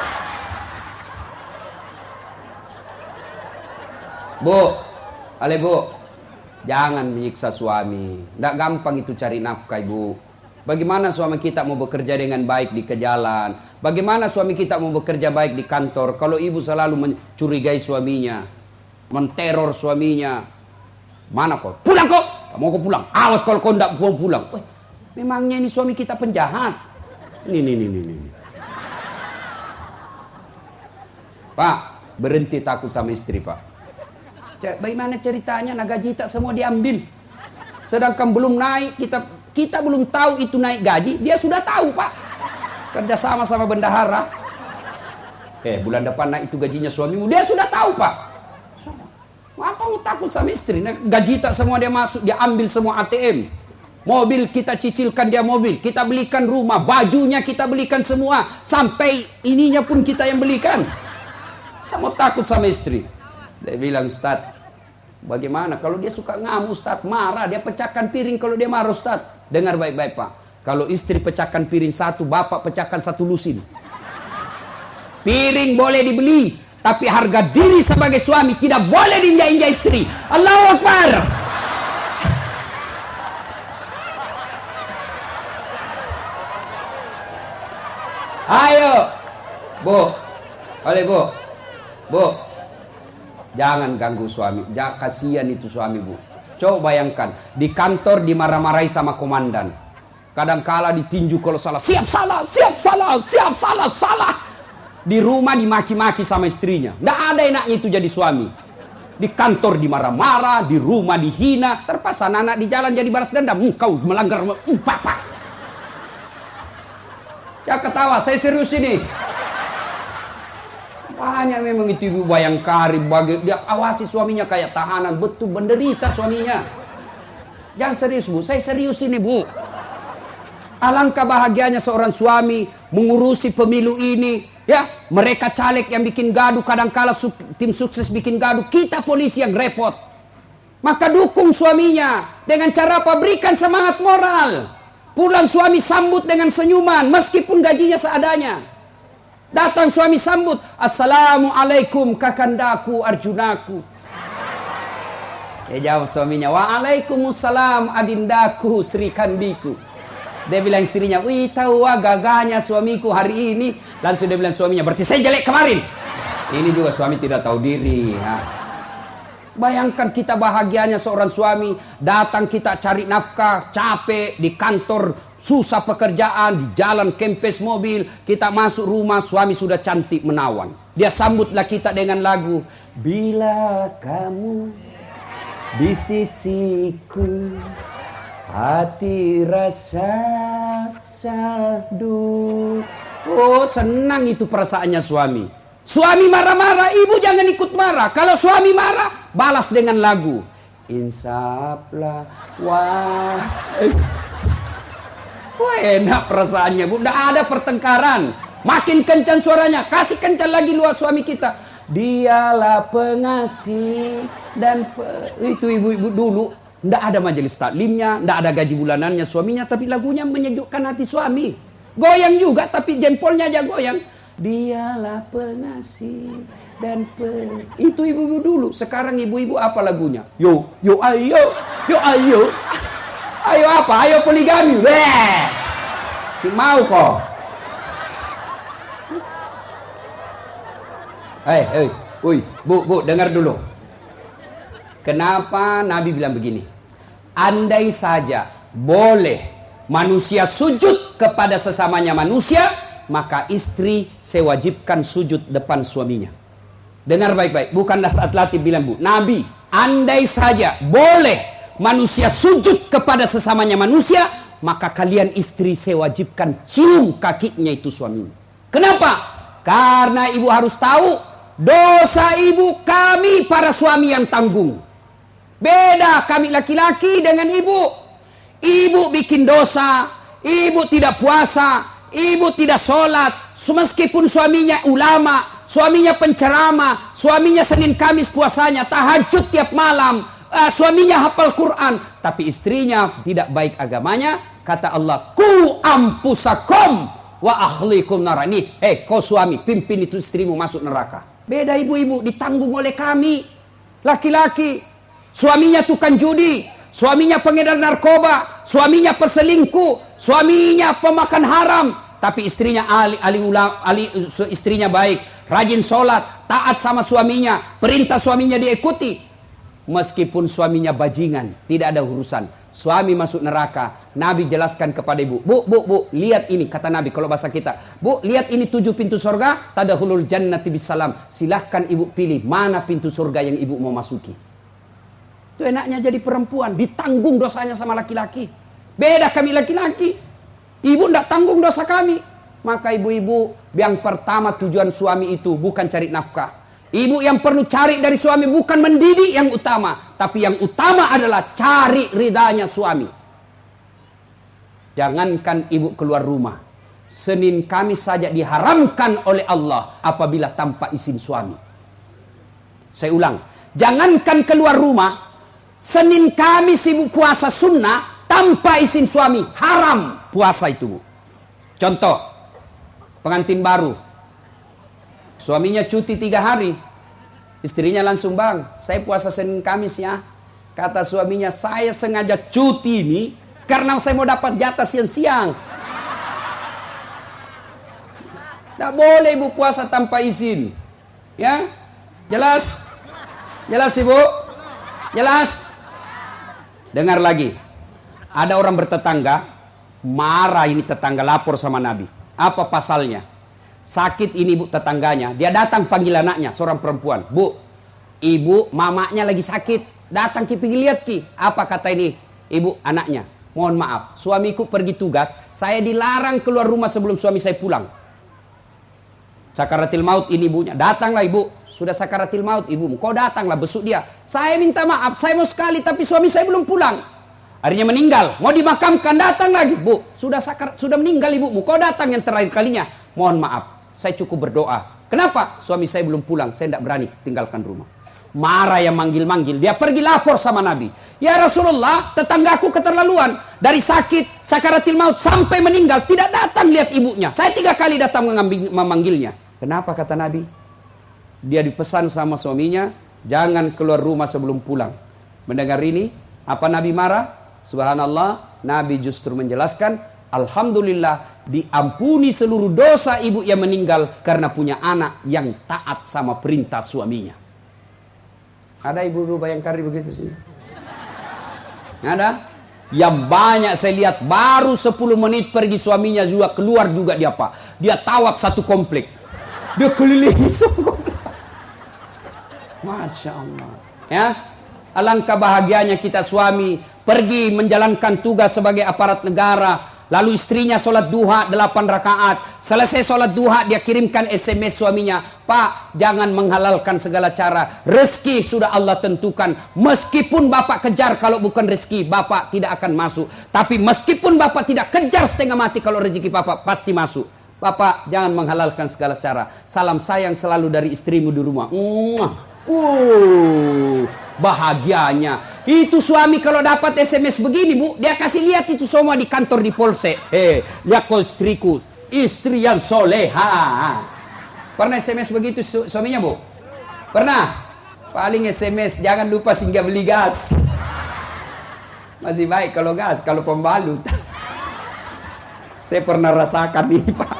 Bu, ale bu, jangan menyiksa suami. Tidak gampang itu cari nafkah ibu. Bagaimana suami kita mau bekerja dengan baik di jalan? Bagaimana suami kita mau bekerja baik di kantor? Kalau ibu selalu mencurigai suaminya, menteror suaminya. Mana kau? Pulang kau! Mau kau pulang? Awas kalau kau tidak mau pulang. Weh, memangnya ini suami kita penjahat? Ini, ini, ini, ini. Pak, berhenti takut sama istri, Pak. Bagaimana ceritanya? Nah, gaji tak semua diambil. Sedangkan belum naik, kita kita belum tahu itu naik gaji, dia sudah tahu Pak. Kerja sama sama bendahara. Eh, bulan depan naik itu gajinya suamimu, dia sudah tahu Pak. Apa lu takut sama istri? Gaji tak semua dia masuk, dia ambil semua A T M. Mobil kita cicilkan dia mobil, kita belikan rumah, bajunya kita belikan semua, sampai ininya pun kita yang belikan. Sama takut sama istri. Dia bilang, Ustaz, bagaimana kalau dia suka ngamuk Ustaz, marah, dia pecahkan piring kalau dia marah Ustaz. Dengar baik-baik Pak, kalau istri pecahkan piring satu, bapak pecahkan satu lusin. Piring boleh dibeli, tapi harga diri sebagai suami tidak boleh diinjak-injak istri. Allahu Akbar. Ayo, Bu, oleh bu, bu, jangan ganggu suami. Jangan, kasihan itu suami bu. Coba bayangkan, di kantor dimarah-marahi sama komandan. Kadangkala ditinju kalau salah, siap salah, siap salah, siap salah, salah. Di rumah dimaki-maki sama istrinya. Nggak ada enaknya itu jadi suami. Di kantor dimarah-marah, di rumah dihina. Terpaksa anak di jalan jadi balas dendam. Kau melanggar, uh, papa. Ya ketawa, saya serius ini. Banyak memang itu ibu bayangkari, bagi dia awasi suaminya kayak tahanan, betul menderita suaminya. Jangan serius bu, saya serius ini bu. Alangkah bahagianya seorang suami mengurusi pemilu ini, ya. Mereka caleg yang bikin gaduh, kadangkala su tim sukses bikin gaduh, kita polisi yang repot. Maka dukung suaminya dengan cara apa? Berikan semangat moral. Pulang suami sambut dengan senyuman, meskipun gajinya seadanya. Datang suami sambut, assalamualaikum kakandaku Arjunaku. Ya jawab suaminya, waalaikumsalam adindaku Sri Kandiku. Dia bilang istrinya, wih tahu wah gagahnya suamiku hari ini. Langsung dia bilang suaminya, berarti saya jelek kemarin. Ini juga suami tidak tahu diri. Ya. Bayangkan kita bahagianya seorang suami, datang kita cari nafkah, capek di kantor, susah pekerjaan, di jalan kempes mobil, kita masuk rumah, suami sudah cantik menawan. Dia sambutlah kita dengan lagu, bila kamu di sisiku, hati rasa syahdu. Oh, senang itu perasaannya suami. Suami marah-marah, ibu jangan ikut marah. Kalau suami marah, balas dengan lagu. Insaplah wah. Wah enak perasaannya bu. Tidak ada pertengkaran. Makin kencang suaranya, kasih kencang lagi luar suami kita. Dialah pengasih dan pe... itu ibu-ibu dulu. Tidak ada majelis taklimnya, tidak ada gaji bulanannya suaminya, tapi lagunya menyejukkan hati suami. Goyang juga, tapi jempolnya aja goyang. Dialah pengasih dan pe... Itu ibu-ibu dulu. Sekarang ibu-ibu apa lagunya? Yo, yo ayo, yo ayo. Ayo apa? Ayo poligami. Weh. Si mau kok. Hei, hei, woi, bu, bu, dengar dulu. Kenapa Nabi bilang begini? Andai saja boleh manusia sujud kepada sesamanya manusia, maka istri saya wajibkan sujud depan suaminya. Dengar baik-baik, bukanlah saat latih bilang bu. Nabi, andai saja boleh manusia sujud kepada sesamanya manusia, maka kalian istri saya wajibkan cium kakinya itu suaminya. Kenapa? Karena ibu harus tahu, dosa ibu kami para suami yang tanggung. Beda kami laki-laki dengan ibu. Ibu bikin dosa, ibu tidak puasa, ibu tidak sholat, meskipun suaminya ulama, suaminya penceramah, suaminya Senin Kamis puasanya, tahajud tiap malam, uh, suaminya hafal Quran, tapi istrinya tidak baik agamanya. Kata Allah, ku ampusakum wa ahlikum narani. Eh, kau suami, pimpin itu istrimu masuk neraka. Beda ibu-ibu, ditanggung oleh kami laki-laki. Suaminya tukang judi, suaminya pengedar narkoba, suaminya perselingkuh, suaminya pemakan haram, tapi istrinya ahli, ahli, ahli istrinya baik, rajin sholat, taat sama suaminya, perintah suaminya diikuti. Meskipun suaminya bajingan, tidak ada urusan. Suami masuk neraka. Nabi jelaskan kepada ibu, bu, bu, bu, lihat ini, kata Nabi kalau bahasa kita, bu, lihat ini tujuh pintu surga, tadkhulul jannati bisalam. Silahkan ibu pilih mana pintu surga yang ibu mau masuki. Itu enaknya jadi perempuan, ditanggung dosanya sama laki-laki. Beda kami laki-laki, ibu tidak tanggung dosa kami. Maka ibu-ibu, yang pertama tujuan suami itu bukan cari nafkah. Ibu yang perlu cari dari suami bukan mendidik yang utama, tapi yang utama adalah cari ridhanya suami. Jangankan ibu keluar rumah, Senin Kamis saja diharamkan oleh Allah apabila tanpa izin suami. Saya ulang, jangankan keluar rumah, Senin Kamis ibu puasa sunnah tanpa izin suami, haram puasa itu bu. Contoh, pengantin baru, suaminya cuti tiga hari, istrinya langsung, bang, saya puasa Senin Kamis ya. Kata suaminya, saya sengaja cuti ini karena saya mau dapat jatah siang-siang. Tidak boleh ibu puasa tanpa izin. Ya, jelas? Jelas ibu? Jelas? Dengar lagi. Ada orang bertetangga, marah ini tetangga, lapor sama Nabi. Apa pasalnya? Sakit ini ibu tetangganya. Dia datang panggil anaknya, seorang perempuan. Bu, ibu mamanya lagi sakit. Datang ki pergi lihat ki. Apa kata ini ibu anaknya? Mohon maaf, suamiku pergi tugas. Saya dilarang keluar rumah sebelum suami saya pulang. Sakaratil maut ini ibunya. Datanglah ibu. Sudah sakaratil maut ibumu. Kau datanglah besuk dia. Saya minta maaf. Saya mau sekali tapi suami saya belum pulang. Akhirnya meninggal. Mau dimakamkan. Datang lagi. Bu. Sudah sakar, sudah meninggal ibumu. Kau datang yang terakhir kalinya. Mohon maaf. Saya cukup berdoa. Kenapa? Suami saya belum pulang. Saya tidak berani tinggalkan rumah. Marah yang manggil-manggil. Dia pergi lapor sama Nabi. Ya Rasulullah. Tetanggaku keterlaluan. Dari sakit. Sakaratil maut. Sampai meninggal. Tidak datang lihat ibunya. Saya tiga kali datang mengambil, memanggilnya. Kenapa kata Nabi? Dia dipesan sama suaminya, jangan keluar rumah sebelum pulang. Mendengar ini, apa Nabi marah? Subhanallah, Nabi justru menjelaskan, alhamdulillah diampuni seluruh dosa ibu yang meninggal karena punya anak yang taat sama perintah suaminya. Ada ibu-ibu Bayangkari begitu sih? Ada? Yang banyak saya lihat baru sepuluh menit pergi suaminya juga keluar juga dia Pak. Dia tawaf satu komplek. Dia kelilingi semua. Masya Allah. Ya, alangkah bahagianya kita suami pergi menjalankan tugas sebagai aparat negara. Lalu istrinya sholat duha delapan rakaat. Selesai sholat duha dia kirimkan S M S suaminya. Pak, jangan menghalalkan segala cara. Rezeki sudah Allah tentukan. Meskipun bapak kejar kalau bukan rezeki, bapak tidak akan masuk. Tapi meskipun bapak tidak kejar setengah mati, kalau rezeki bapak pasti masuk. Bapak jangan menghalalkan segala cara. Salam sayang selalu dari istrimu di rumah. Uh, bahagianya. Itu suami kalau dapat S M S begini bu, dia kasih lihat itu semua di kantor di polsek. Eh, lihat kau istriku, istri yang soleha. Pernah S M S begitu su suaminya bu? Pernah? Paling S M S jangan lupa singgah beli gas. Masih baik kalau gas, kalau pembalut. Saya pernah rasakan ini pak.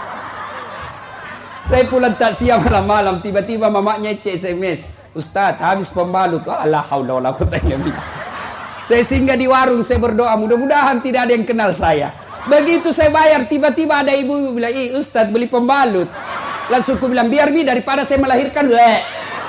Saya pulang tak siap malam-malam, tiba-tiba mamanya cek S M S. Ustaz, habis pembalut. Allah haula wala quwwata illa billah. Saya singgah di warung, saya berdoa, mudah-mudahan tidak ada yang kenal saya. Begitu saya bayar, tiba-tiba ada ibu-ibu bilang, "Ih, Ustaz beli pembalut." Langsung aku bilang, "Biar bi daripada saya melahirkan." Eh,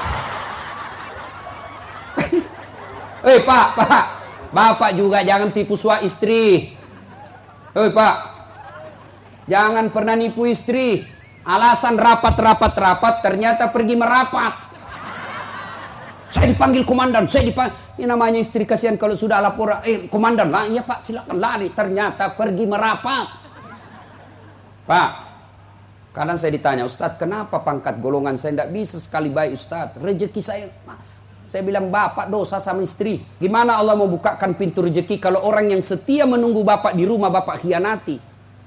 hey, Pak, Pak. Bapak juga jangan tipu suami istri. Hei, Pak. Jangan pernah nipu istri. Alasan rapat-rapat-rapat ternyata pergi merapat. Saya dipanggil komandan, saya dipanggil. Ini namanya istri kasihan kalau sudah lapor, eh komandan, lah iya Pak silakan lari. Ternyata pergi merapat. Pak, kadang saya ditanya, Ustadz kenapa pangkat golongan saya tidak bisa sekali baik Ustadz? Rezeki saya, saya bilang bapak dosa sama istri. Gimana Allah mau bukakan pintu rezeki kalau orang yang setia menunggu bapak di rumah bapak khianati?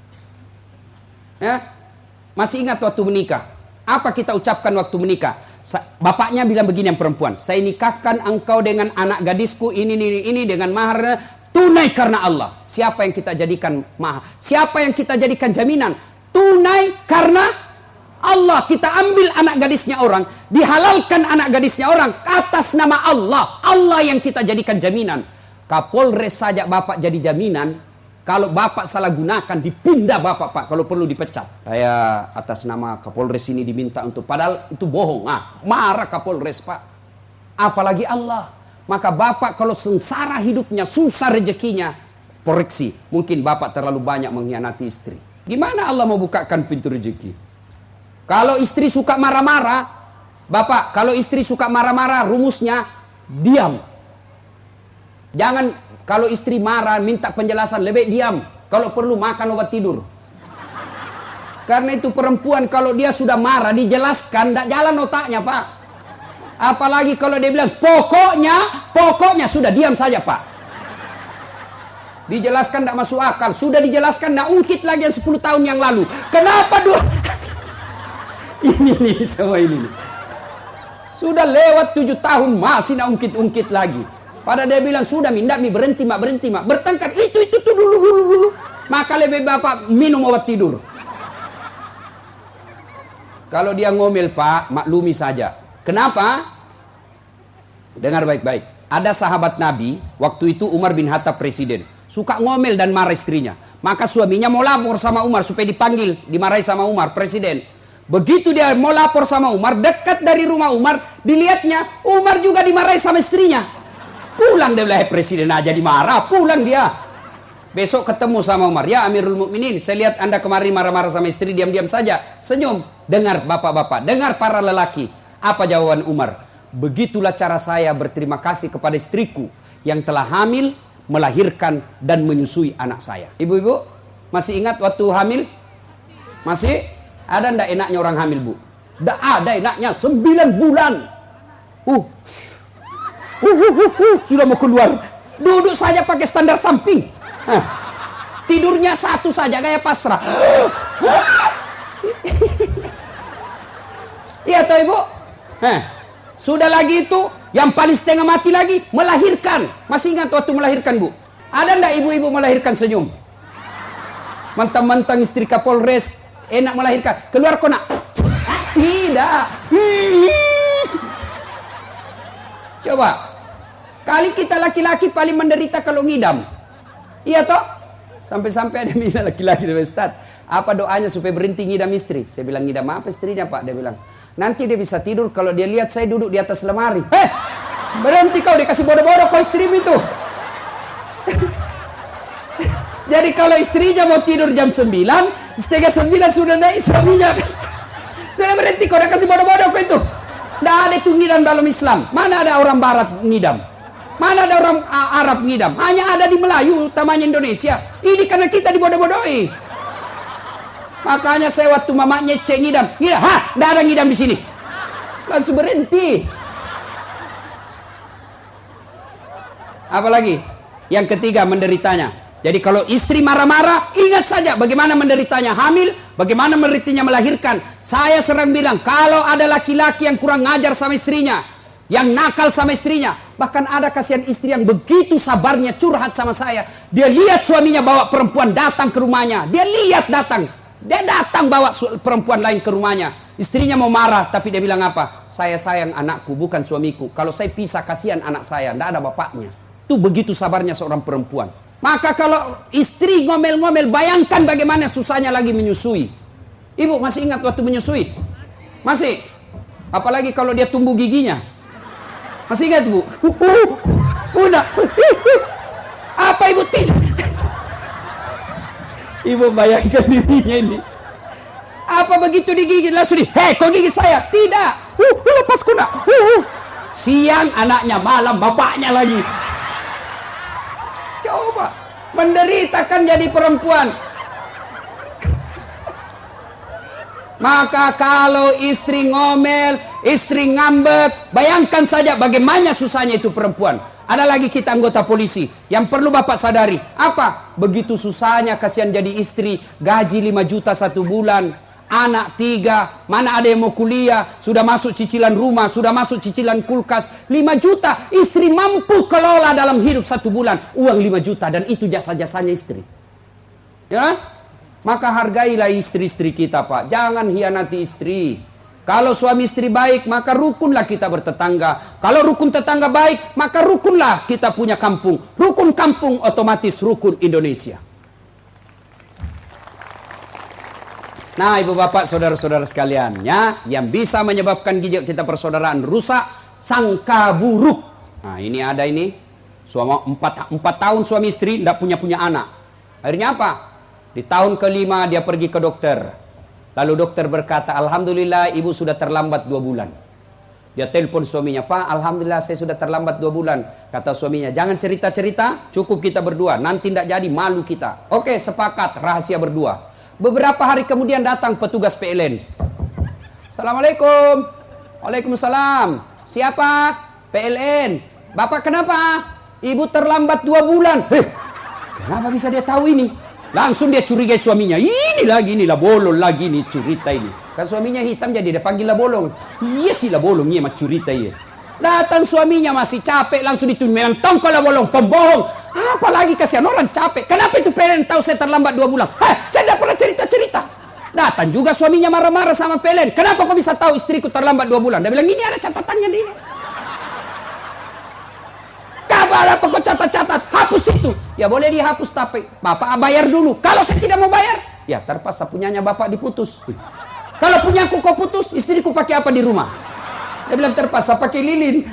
Ya? Masih ingat waktu menikah? Apa kita ucapkan waktu menikah? Bapaknya bilang begini yang perempuan, saya nikahkan engkau dengan anak gadisku ini ini ini dengan mahar tunai karena Allah. Siapa yang kita jadikan mahar? Siapa yang kita jadikan jaminan? Tunai karena Allah. Kita ambil anak gadisnya orang, dihalalkan anak gadisnya orang atas nama Allah. Allah yang kita jadikan jaminan. Kapolres saja bapak jadi jaminan. Kalau bapak salah gunakan, dipindah bapak pak. Kalau perlu dipecat. Saya atas nama Kapolres ini diminta untuk, padahal itu bohong. Ah, marah Kapolres pak. Apalagi Allah. Maka bapak kalau sengsara hidupnya, susah rezekinya, koreksi. Mungkin bapak terlalu banyak mengkhianati istri. Gimana Allah mau bukakan pintu rezeki? Kalau istri suka marah-marah, bapak, kalau istri suka marah-marah, rumusnya diam. Jangan. Kalau istri marah, minta penjelasan, lebih diam. Kalau perlu makan obat tidur. Karena itu perempuan kalau dia sudah marah, dijelaskan, tidak jalan otaknya pak. Apalagi kalau dia bilang, pokoknya, pokoknya, sudah diam saja pak. Dijelaskan tidak masuk akal. Sudah dijelaskan, tidak ungkit lagi yang sepuluh tahun yang lalu. Kenapa dua? ini nih, semua ini nih. Sudah lewat tujuh tahun, masih tidak ungkit-ungkit lagi. Pada dia bilang, sudah mindak mi berhenti mak, berhenti mak. Bertengkar, itu, itu, itu, dulu, dulu, dulu. Maka lebih bapak minum obat tidur. Kalau dia ngomel Pak, maklumi saja. Kenapa? Dengar baik-baik. Ada sahabat Nabi, waktu itu Umar bin Khattab presiden. Suka ngomel dan marah istrinya. Maka suaminya mau lapor sama Umar supaya dipanggil, dimarahi sama Umar, presiden. Begitu dia mau lapor sama Umar, dekat dari rumah Umar, dilihatnya Umar juga dimarahi sama istrinya. Pulang dia bilang, presiden aja dimarah, pulang dia. Besok ketemu sama Umar, ya Amirul Mukminin, saya lihat Anda kemarin marah-marah sama istri, diam-diam saja, senyum. Dengar bapak-bapak, dengar para lelaki. Apa jawaban Umar? Begitulah cara saya berterima kasih kepada istriku yang telah hamil, melahirkan dan menyusui anak saya. Ibu-ibu masih ingat waktu hamil? Masih? Ada ndak enaknya orang hamil, Bu? Ndak ada enaknya, sembilan bulan. Uh. Uh, uh, uh, uh. Sudah mau keluar. Duduk saja pakai standar samping. Hah. Tidurnya satu saja kayak pasrah. Iya toh Ibu? Hah. Sudah lagi itu, yang paling setengah mati lagi, melahirkan. Masih ingat waktu melahirkan, Bu? Ada ndak ibu-ibu melahirkan senyum? Mentang-mentang istri Kapolres, enak melahirkan. Keluar kok nak? Tidak. Coba. Kali kita laki-laki paling menderita kalau ngidam. Iya toh? Sampai-sampai ada bilang laki-laki dari Ustaz, apa doanya supaya berhenti ngidam istri? Saya bilang, ngidam apa istrinya Pak? Dia bilang, nanti dia bisa tidur kalau dia lihat saya duduk di atas lemari. Heh, berhenti kau, dikasih bodoh-bodoh kau istrimu itu. Jadi kalau istrinya mau tidur jam sembilan, setengah sembilan sudah naik suaminya. Sudah berhenti kau, udah kasih bodoh-bodoh kau itu. Tidak ada itu ngidam dalam Islam. Mana ada orang Barat ngidam? Mana ada orang Arab ngidam? Hanya ada di Melayu, utamanya Indonesia. Ini karena kita dibodoh-bodohi. Makanya saya waktu mamanya cek ngidam, ngidam, hah, tidak ada ngidam di sini. Langsung berhenti. Apalagi? Yang ketiga, menderitanya. Jadi kalau istri marah-marah, ingat saja bagaimana menderitanya hamil, bagaimana menderitanya melahirkan. Saya sering bilang, kalau ada laki-laki yang kurang ngajar sama istrinya, yang nakal sama istrinya, bahkan ada kasihan istri yang begitu sabarnya curhat sama saya. Dia lihat suaminya bawa perempuan datang ke rumahnya. Dia lihat datang. Dia datang bawa perempuan lain ke rumahnya. Istrinya mau marah, tapi dia bilang apa? Saya sayang anakku, bukan suamiku. Kalau saya pisah, kasihan anak saya. Tidak ada bapaknya. Itu begitu sabarnya seorang perempuan. Maka kalau istri ngomel-ngomel, bayangkan bagaimana susahnya lagi menyusui. Ibu masih ingat waktu menyusui? Masih? Apalagi kalau dia tumbuh giginya. Masih ingat Bu? Udah. Apa Ibu tidak? Ibu bayangkan dirinya ini. Apa begitu digigit langsung di, hei kau gigit saya? Tidak. Uh, lepas kuna. Uh, uh. Siang anaknya, malam bapaknya lagi. Coba. Menderita kan jadi perempuan. Maka kalau istri ngomel, istri ngambek, bayangkan saja bagaimana susahnya itu perempuan. Ada lagi kita anggota polisi yang perlu Bapak sadari. Apa? Begitu susahnya kasihan jadi istri, gaji lima juta satu bulan, anak tiga, mana ada yang mau kuliah, sudah masuk cicilan rumah, sudah masuk cicilan kulkas, lima juta. Istri mampu kelola dalam hidup satu bulan, uang lima juta, dan itu jasa-jasanya istri. Ya? Maka hargailah istri-istri kita Pak. Jangan hianati istri. Kalau suami istri baik, maka rukunlah kita bertetangga. Kalau rukun tetangga baik, maka rukunlah kita punya kampung. Rukun kampung otomatis rukun Indonesia. Nah ibu bapak saudara-saudara sekalian, ya, yang bisa menyebabkan gijak kita persaudaraan rusak, sangka buruk. Nah ini ada ini, suami empat, empat tahun suami istri tidak punya punya anak. Akhirnya apa? Di tahun kelima dia pergi ke dokter. Lalu dokter berkata, alhamdulillah ibu sudah terlambat dua bulan. Dia telepon suaminya, Pak, alhamdulillah saya sudah terlambat dua bulan. Kata suaminya, jangan cerita-cerita, cukup kita berdua. Nanti tidak jadi, malu kita. Oke, sepakat, rahasia berdua. Beberapa hari kemudian datang petugas P L N. Assalamualaikum. Waalaikumsalam. Siapa? P L N. Bapak kenapa? Ibu terlambat dua bulan. Heh, kenapa bisa dia tahu ini? Langsung dia curigai suaminya. Ini lagi, inilah bolong lagi nih cerita ini. Kan suaminya hitam jadi dia panggil lah bolong. Iya sih lah bolong, iya mah cerita iya. Datang suaminya masih capek, langsung ditunjuk. Memang tongkol lah bolong, pembohong. Apalagi kasihan orang capek. Kenapa itu P L N tahu saya terlambat dua bulan? Hah, saya tidak pernah cerita-cerita. Datang juga suaminya marah-marah sama P L N. Kenapa kau bisa tahu istriku terlambat dua bulan? Dia bilang, ini ada catatannya di ini. Kabar apa kau catat-catat? Hapus itu. Ya boleh dihapus, tapi Bapak bayar dulu. Kalau saya tidak mau bayar, ya terpaksa punyanya Bapak diputus. Kalau punyaku kau putus, istriku pakai apa di rumah? Dia bilang, terpaksa pakai lilin.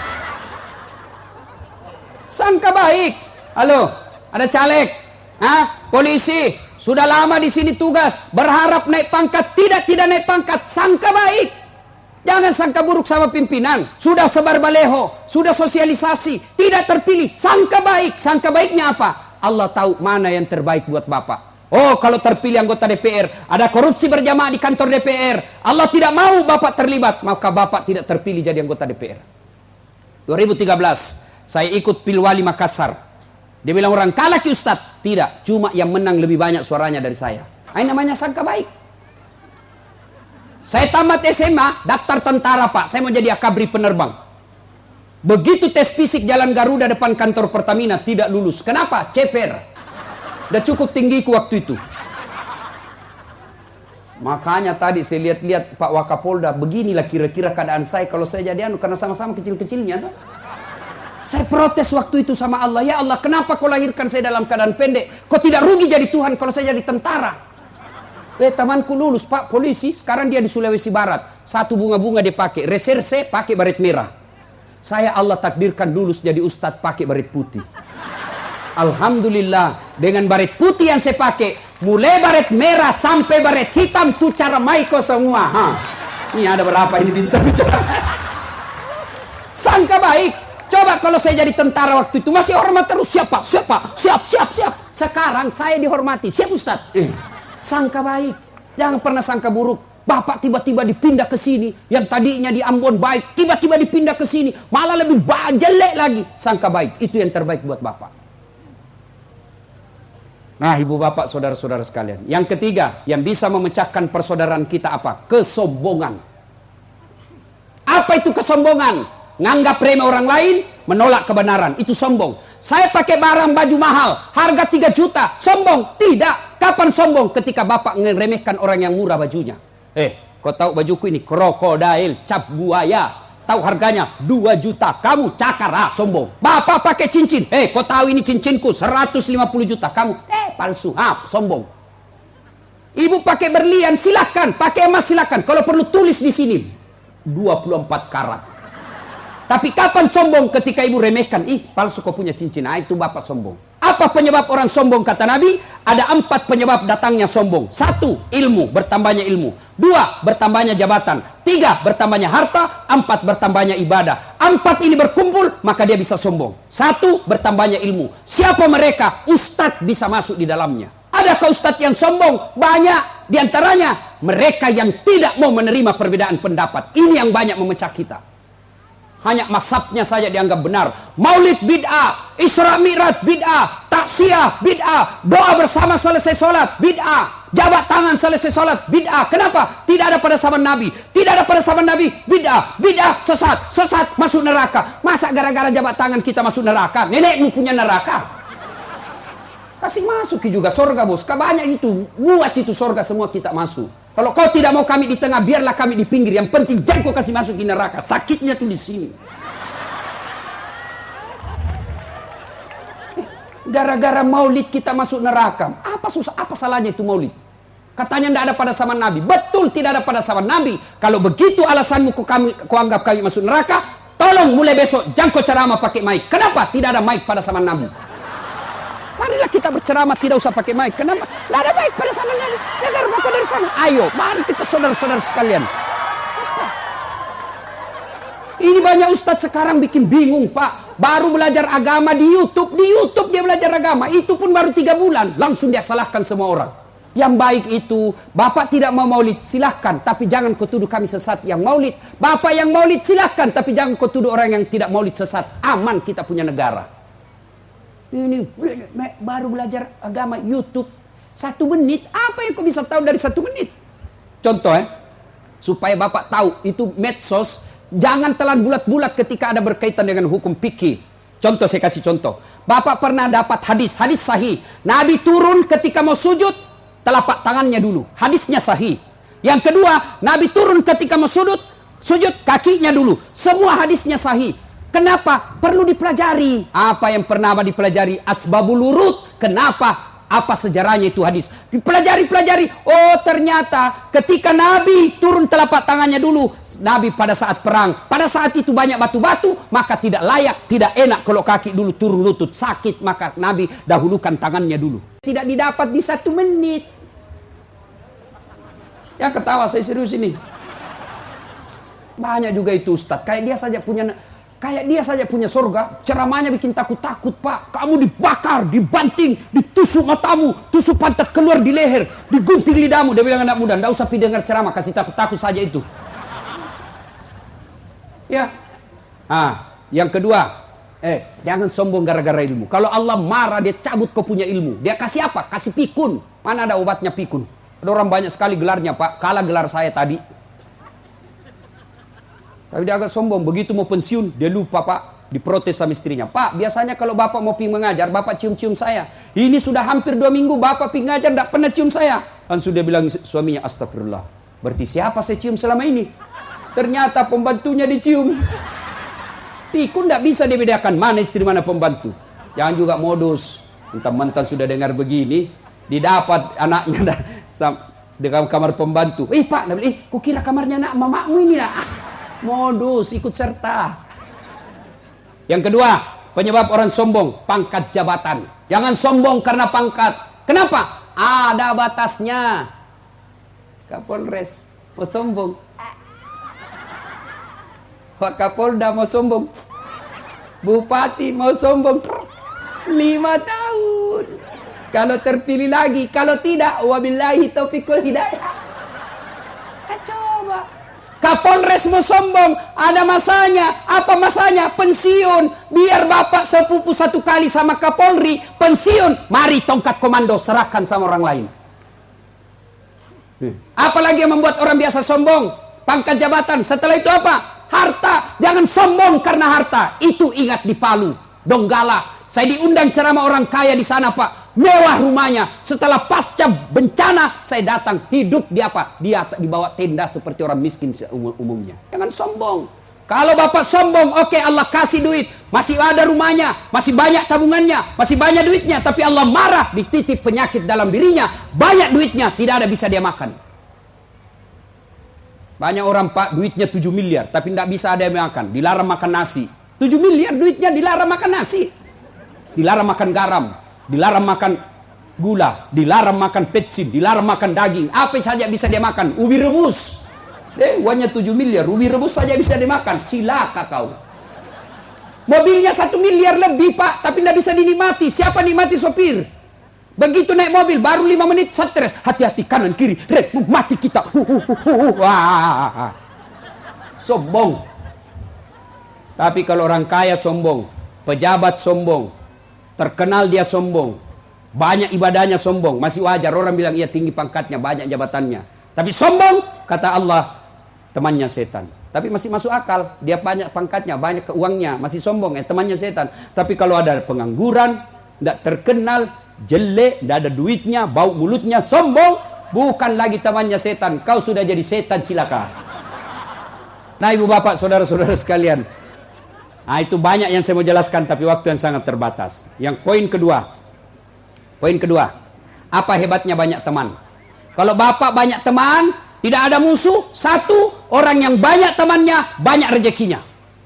Sangka baik. Halo, ada caleg, Hah? polisi, sudah lama di sini tugas, berharap naik pangkat, tidak tidak naik pangkat, sangka baik. Jangan sangka buruk sama pimpinan. Sudah sebar baleho, sudah sosialisasi, tidak terpilih, sangka baik. Sangka baiknya apa? Allah tahu mana yang terbaik buat Bapak. Oh, kalau terpilih anggota D P R, ada korupsi berjamaah di kantor D P R, Allah tidak mau Bapak terlibat, maka Bapak tidak terpilih jadi anggota D P R. dua ribu tiga belas, saya ikut Pilwali Makassar. Dia bilang, orang kalah ki Ustadz. Tidak, cuma yang menang lebih banyak suaranya dari saya. Ini namanya sangka baik. Saya tamat S M A, daftar tentara Pak. Saya mau jadi akabri penerbang. Begitu tes fisik jalan Garuda depan kantor Pertamina, tidak lulus. Kenapa? Ceper. Udah cukup tinggiku waktu itu. Makanya tadi saya lihat-lihat Pak Wakapolda, beginilah kira-kira keadaan saya kalau saya jadi anu, karena sama-sama kecil-kecilnya tuh. Saya protes waktu itu sama Allah. Ya Allah, kenapa kau lahirkan saya dalam keadaan pendek? Kau tidak rugi jadi Tuhan kalau saya jadi tentara? Eh, temanku lulus Pak polisi, sekarang dia di Sulawesi Barat. Satu bunga-bunga dia pakai, reserse pakai baret merah. Saya Allah takdirkan lulus jadi ustadz pakai baret putih. Alhamdulillah, dengan baret putih yang saya pakai, mulai baret merah sampai baret hitam tuh cara maiko semua. Ha. Ini ada berapa ini bintang? Sangka baik. Coba kalau saya jadi tentara waktu itu masih hormat terus, siapa? Siapa? Siap, siap, siap. Sekarang saya dihormati. Siap Ustaz? Eh. Sangka baik, jangan pernah sangka buruk. Bapak tiba-tiba dipindah ke sini, yang tadinya di Ambon baik, tiba-tiba dipindah ke sini, malah lebih jelek lagi. Sangka baik, itu yang terbaik buat Bapak. Nah, ibu bapak, saudara-saudara sekalian, yang ketiga yang bisa memecahkan persaudaraan kita apa? Kesombongan. Apa itu kesombongan? Nganggap remeh orang lain, menolak kebenaran, itu sombong. Saya pakai barang baju mahal, harga tiga juta, sombong? Tidak. Kapan sombong? Ketika Bapak ngeremehkan orang yang murah bajunya. Eh, kau tahu bajuku ini krokodil, cap buaya, tahu harganya dua juta, kamu cakar, ah sombong. Bapak pakai cincin, eh kau tahu ini cincinku seratus lima puluh juta, kamu eh palsu, ah sombong. Ibu pakai berlian, silakan, pakai emas silakan, kalau perlu tulis di sini dua puluh empat karat. Tapi kapan sombong? Ketika ibu remehkan, ih palsu kau punya cincin, ah itu Bapak sombong. Apa penyebab orang sombong kata Nabi? Ada empat penyebab datangnya sombong. Satu, ilmu, bertambahnya ilmu. Dua, bertambahnya jabatan. Tiga, bertambahnya harta. Empat, bertambahnya ibadah. Empat ini berkumpul, maka dia bisa sombong. Satu, bertambahnya ilmu. Siapa mereka? Ustadz bisa masuk di dalamnya. Adakah ustadz yang sombong? Banyak. Di antaranya, mereka yang tidak mau menerima perbedaan pendapat. Ini yang banyak memecah kita. Hanya mazhabnya saja dianggap benar. Maulid bid'ah, Isra Mi'raj bid'ah, taksiyah bid'ah, doa bersama selesai sholat bid'ah, jabat tangan selesai sholat bid'ah. Kenapa? Tidak ada pada zaman Nabi. Tidak ada pada zaman Nabi bid'ah, bid'ah sesat, sesat masuk neraka. Masa gara-gara jabat tangan kita masuk neraka? Nenekmu punya neraka. Kasih masuk juga sorga bos. Kebanyak itu, buat itu sorga semua kita masuk. Kalau kau tidak mau kami di tengah, biarlah kami di pinggir. Yang penting jangan kau kasih masuk di neraka. Sakitnya tuh di sini. Gara-gara maulid kita masuk neraka. Apa susah? Apa salahnya itu maulid? Katanya tidak ada pada zaman Nabi. Betul tidak ada pada zaman Nabi. Kalau begitu alasanmu kau, kami, kau anggap kami masuk neraka, tolong mulai besok jangan kau ceramah pakai mic. Kenapa? Tidak ada mic pada zaman Nabi. Marilah kita berceramah tidak usah pakai mic. Kenapa? Tidak ada mic pada zaman Nabi. Dengar maka dari sana. Ayo, mari kita saudara-saudara sekalian. Apa? Ini banyak ustadz sekarang bikin bingung Pak. Baru belajar agama di YouTube. Di YouTube dia belajar agama. Itu pun baru tiga bulan. Langsung dia salahkan semua orang. Yang baik itu, Bapak tidak mau maulid, silahkan. Tapi jangan kau tuduh kami sesat yang maulid. Bapak yang maulid silahkan. Tapi jangan kau tuduh orang yang tidak maulid sesat. Aman kita punya negara. Ini baru belajar agama YouTube satu menit. Apa yang kau bisa tahu dari satu menit? Contoh ya, supaya Bapak tahu itu medsos. Jangan telan bulat-bulat ketika ada berkaitan dengan hukum fikih. Contoh, saya kasih contoh. Bapak pernah dapat hadis, hadis sahih. Nabi turun ketika mau sujud, telapak tangannya dulu. Hadisnya sahih. Yang kedua, Nabi turun ketika mau sujud, sujud kakinya dulu. Semua hadisnya sahih. Kenapa? Perlu dipelajari. Apa yang pernah dipelajari? Asbabul wurud. Kenapa? Apa sejarahnya itu hadis? Dipelajari-pelajari. Oh, ternyata ketika Nabi turun telapak tangannya dulu, Nabi pada saat perang, pada saat itu banyak batu-batu, maka tidak layak, tidak enak kalau kaki dulu turun lutut, sakit, maka Nabi dahulukan tangannya dulu. Tidak didapat di satu menit. Ya ketawa, saya serius ini. Banyak juga itu Ustadz, kayak dia saja punya Kayak dia saja punya surga, ceramahnya bikin takut-takut, Pak. Kamu dibakar, dibanting, ditusuk matamu, tusuk pantat keluar di leher, digunting lidahmu. Dia bilang anak muda, enggak usah pi dengar ceramah, kasih takut-takut saja itu. Ya. Ah, yang kedua, eh jangan sombong gara-gara ilmu. Kalau Allah marah, dia cabut kau punya ilmu. Dia kasih apa? Kasih pikun. Mana ada obatnya pikun? Ada orang banyak sekali gelarnya, Pak. Kalah gelar saya tadi. Tapi dia agak sombong, begitu mau pensiun, dia lupa, Pak, diprotes sama istrinya. Pak, biasanya kalau Bapak mau pergi mengajar, Bapak cium-cium saya. Ini sudah hampir dua minggu, Bapak pergi mengajar, tidak pernah cium saya. Langsung dia bilang suaminya, astagfirullah. Berarti siapa saya cium selama ini? Ternyata pembantunya dicium. Pikun tidak bisa dibedakan, mana istri, mana pembantu. Jangan juga modus. Mentang-mentang sudah dengar begini, didapat anaknya di kamar pembantu. Eh, Pak, eh, kukira kamarnya anak mamamu ini, nak. Modus, ikut serta. Yang kedua, penyebab orang sombong, pangkat jabatan. Jangan sombong karena pangkat. Kenapa? Ada batasnya. Kapolres mau sombong, Pak Kapolda mau sombong, Bupati mau sombong, lima tahun. Kalau terpilih lagi, kalau tidak, wabillahi taufiqul hidayah. Coba. Kapolres mau sombong, ada masanya. Apa masanya? Pensiun. Biar bapak sepupu satu kali sama Kapolri, pensiun. Mari tongkat komando, serahkan sama orang lain. Apalagi yang membuat orang biasa sombong? Pangkat jabatan. Setelah itu apa? Harta. Jangan sombong karena harta. Itu ingat di Palu, Donggala. Saya diundang ceramah orang kaya di sana, Pak. Mewah rumahnya. Setelah pasca bencana, saya datang hidup di apa? Dia di bawah tenda seperti orang miskin umumnya. Jangan sombong. Kalau bapak sombong, oke, okay, Allah kasih duit. Masih ada rumahnya, masih banyak tabungannya, masih banyak duitnya. Tapi Allah marah, dititip penyakit dalam dirinya. Banyak duitnya, tidak ada bisa dia makan. Banyak orang, Pak, duitnya tujuh miliar. Tapi tidak bisa ada yang makan. Dilarang makan nasi. tujuh miliar duitnya dilarang makan nasi. Dilarang makan garam, dilarang makan gula, dilarang makan petsin, dilarang makan daging. Apa saja bisa dia makan? Ubi rebus. Eh, uangnya tujuh miliar, ubi rebus saja bisa dimakan. Cilaka kau. Mobilnya satu miliar lebih, Pak, tapi tidak bisa dinikmati. Siapa nikmati? Sopir. Begitu naik mobil, baru lima menit stres. Hati-hati kanan kiri, red, mati kita. Wah. Sombong. Tapi kalau orang kaya sombong, pejabat sombong, terkenal dia sombong, banyak ibadahnya sombong, masih wajar. Orang bilang ia tinggi pangkatnya, banyak jabatannya. Tapi sombong, kata Allah, temannya setan. Tapi masih masuk akal, dia banyak pangkatnya, banyak uangnya, masih sombong, eh temannya setan. Tapi kalau ada pengangguran, tidak terkenal, jelek, tidak ada duitnya, bau mulutnya, sombong, bukan lagi temannya setan, kau sudah jadi setan cilaka. Nah, ibu bapak, saudara-saudara sekalian, nah itu banyak yang saya mau jelaskan, tapi waktu yang sangat terbatas. Yang poin kedua, poin kedua, apa hebatnya banyak teman? Kalau bapak banyak teman, tidak ada musuh. Satu, orang yang banyak temannya, banyak rezekinya.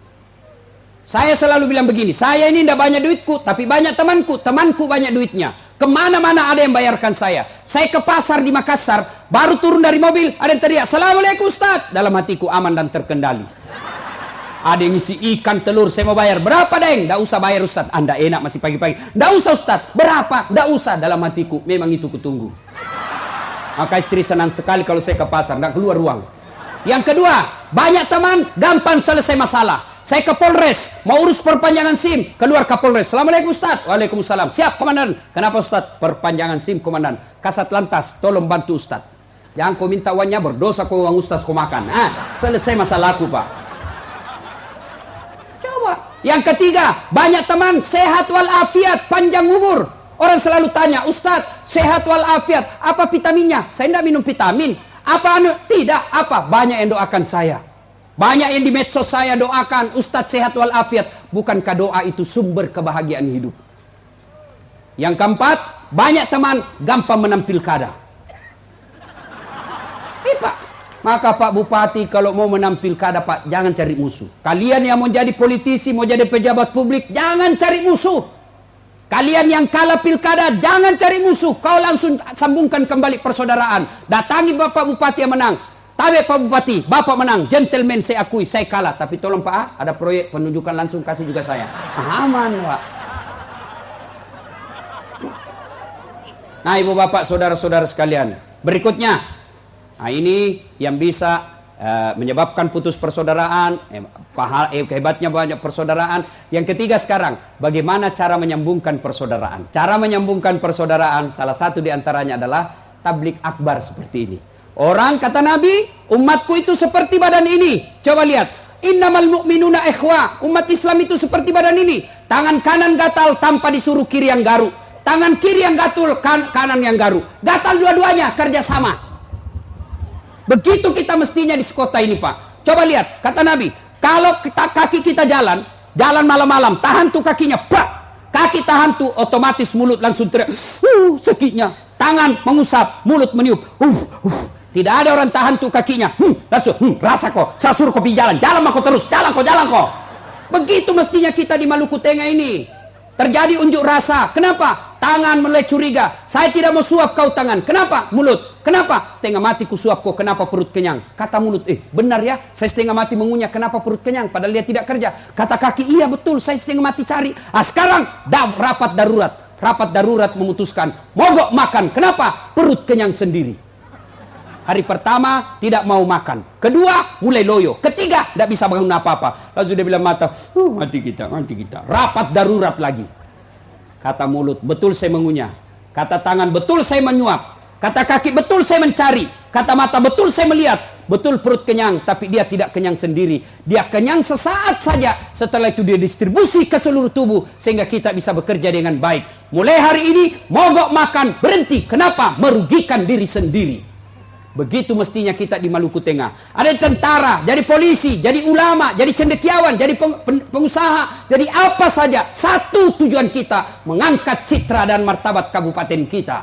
Saya selalu bilang begini, saya ini tidak banyak duitku, tapi banyak temanku. Temanku banyak duitnya. Kemana-mana ada yang bayarkan saya. Saya ke pasar di Makassar, baru turun dari mobil, ada yang teriak, "Assalamualaikum Ustaz." Dalam hatiku aman dan terkendali. Ada yang isi ikan, telur, saya mau bayar. Berapa, Deng? Tidak usah bayar, Ustaz. Anda enak masih pagi-pagi. Tidak usah, Ustaz. Berapa? Tidak usah. Dalam hatiku, memang itu kutunggu. Maka istri senang sekali kalau saya ke pasar, tidak keluar ruang. Yang kedua, banyak teman, gampang selesai masalah. Saya ke Polres, mau urus perpanjangan SIM. Keluar Kapolres. Assalamualaikum, Ustaz. Waalaikumsalam. Siap, Komandan. Kenapa, Ustaz? Perpanjangan SIM, Komandan. Kasat Lantas, tolong bantu Ustaz. Jangan kau minta uangnya, berdosa kau uang Ustaz kau makan. Ah, selesai masalahku, Pak. Yang ketiga, banyak teman, sehat walafiat, panjang umur. Orang selalu tanya, Ustadz, sehat walafiat, apa vitaminnya? Saya tidak minum vitamin. Apa anu? Tidak, apa? Banyak yang doakan saya. Banyak yang di medsos saya doakan, Ustadz sehat walafiat. Bukankah doa itu sumber kebahagiaan hidup? Yang keempat, banyak teman gampang menang pilkada. Eh Pak, maka Pak Bupati kalau mau menang pilkada Pak, jangan cari musuh. Kalian yang mau jadi politisi, mau jadi pejabat publik, jangan cari musuh. Kalian yang kalah pilkada, jangan cari musuh. Kau langsung sambungkan kembali persaudaraan. Datangi Bapak Bupati yang menang. Tabe Pak Bupati, Bapak menang. Gentleman saya akui, saya kalah. Tapi tolong Pak, ada proyek penunjukan langsung kasih juga saya. Aman Pak. Nah Ibu Bapak, Saudara-saudara sekalian. Berikutnya. Nah ini yang bisa Uh, menyebabkan putus persaudaraan, eh, pahal, eh, hebatnya banyak persaudaraan. Yang ketiga sekarang, bagaimana cara menyambungkan persaudaraan? Cara menyambungkan persaudaraan, salah satu diantaranya adalah tablik akbar seperti ini. Orang kata Nabi, umatku itu seperti badan ini. Coba lihat, innamal mu'minuna ikhwah. Umat Islam itu seperti badan ini. Tangan kanan gatal tanpa disuruh kiri yang garuk. Tangan kiri yang gatul, kan, kanan yang garuk. Gatal dua-duanya, kerjasama. Begitu kita mestinya di kota ini Pak. Coba lihat, kata Nabi, kalau kita, kaki kita jalan, jalan malam-malam, tahan tuh kakinya, pak. Kaki tahan tuh, otomatis mulut langsung teriak, uh, sakitnya. Tangan mengusap, mulut meniup, uh, uh. Tidak ada orang tahan tuh kakinya, hmm, langsung, hmm, rasa kok, saya suruh kopi jalan, jalan kok terus, jalan kok, jalan kok. Begitu mestinya kita di Maluku Tengah ini. Terjadi unjuk rasa. Kenapa? Tangan mulai curiga. Saya tidak mau suap kau tangan. Kenapa? Mulut. Kenapa? Setengah mati ku suap kau. Kenapa perut kenyang? Kata mulut, eh benar ya, saya setengah mati mengunyah. Kenapa perut kenyang? Padahal dia tidak kerja. Kata kaki, iya betul, saya setengah mati cari. Ah sekarang, dah, rapat darurat. Rapat darurat memutuskan, mogok makan. Kenapa? Perut kenyang sendiri. Hari pertama tidak mau makan. Kedua mulai loyo. Ketiga tidak bisa bangun apa-apa. Lalu dia bilang mata, uh, mati kita, mati kita. Rapat darurat lagi. Kata mulut, betul saya mengunyah. Kata tangan, betul saya menyuap. Kata kaki, betul saya mencari. Kata mata, betul saya melihat. Betul perut kenyang, tapi dia tidak kenyang sendiri. Dia kenyang sesaat saja. Setelah itu dia distribusi ke seluruh tubuh. Sehingga kita bisa bekerja dengan baik. Mulai hari ini, mogok makan, berhenti. Kenapa? Merugikan diri sendiri. Begitu mestinya kita di Maluku Tengah. Ada tentara, jadi polisi, jadi ulama, jadi cendekiawan, jadi pengusaha, jadi apa saja. Satu tujuan kita, mengangkat citra dan martabat kabupaten kita.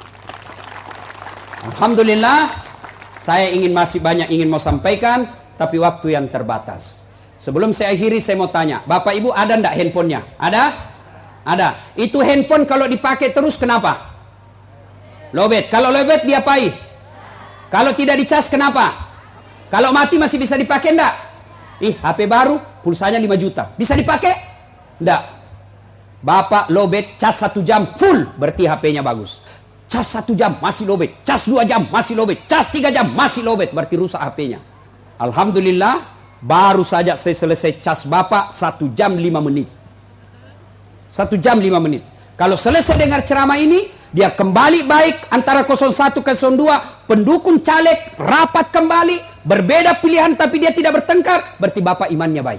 Alhamdulillah, saya ingin masih banyak ingin mau sampaikan, tapi waktu yang terbatas. Sebelum saya akhiri, saya mau tanya, Bapak Ibu ada ndak handphonenya? Ada? Ada. Itu handphone kalau dipakai terus kenapa? Lobet. Kalau lobet diapai? Kalau tidak dicas kenapa? Kalau mati masih bisa dipakai enggak? Ih, H P baru, pulsanya lima juta. Bisa dipakai? Enggak. Bapak lobet, cas satu jam full, berarti H P-nya bagus. Cas satu jam masih lobet, cas dua jam masih lobet, cas tiga jam masih lobet, berarti rusak H P-nya. Alhamdulillah, baru saja saya selesai cas Bapak satu jam lima menit. Satu jam lima menit. Kalau selesai dengar ceramah ini, dia kembali baik antara nol satu ke nol dua, pendukung caleg rapat kembali, berbeda pilihan tapi dia tidak bertengkar, berarti Bapak imannya baik.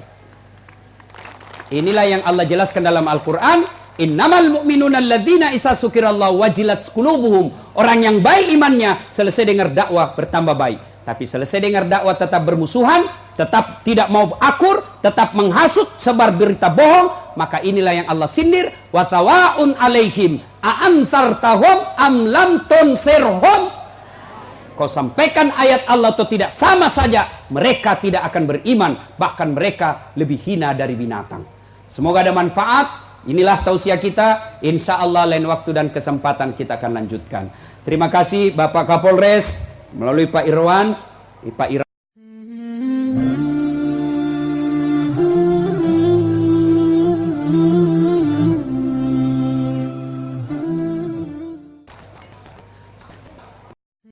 Inilah yang Allah jelaskan dalam Al-Quran, innamal mu'minuna alladzina isa sukirallahu wajilat qulubuhum. Orang yang baik imannya, selesai dengar dakwah bertambah baik. Tapi selesai dengar dakwah tetap bermusuhan, tetap tidak mau akur, tetap menghasut, sebar berita bohong, maka inilah yang Allah sindir, wa thawaun alaihim a'anzartahum am lam tunsirhum. Kau sampaikan ayat Allah atau tidak, sama saja mereka tidak akan beriman, bahkan mereka lebih hina dari binatang. Semoga ada manfaat. Inilah tausiah kita. Insya Allah lain waktu dan kesempatan kita akan lanjutkan. Terima kasih Bapak Kapolres melalui Pak Irwan, Pak Irwan.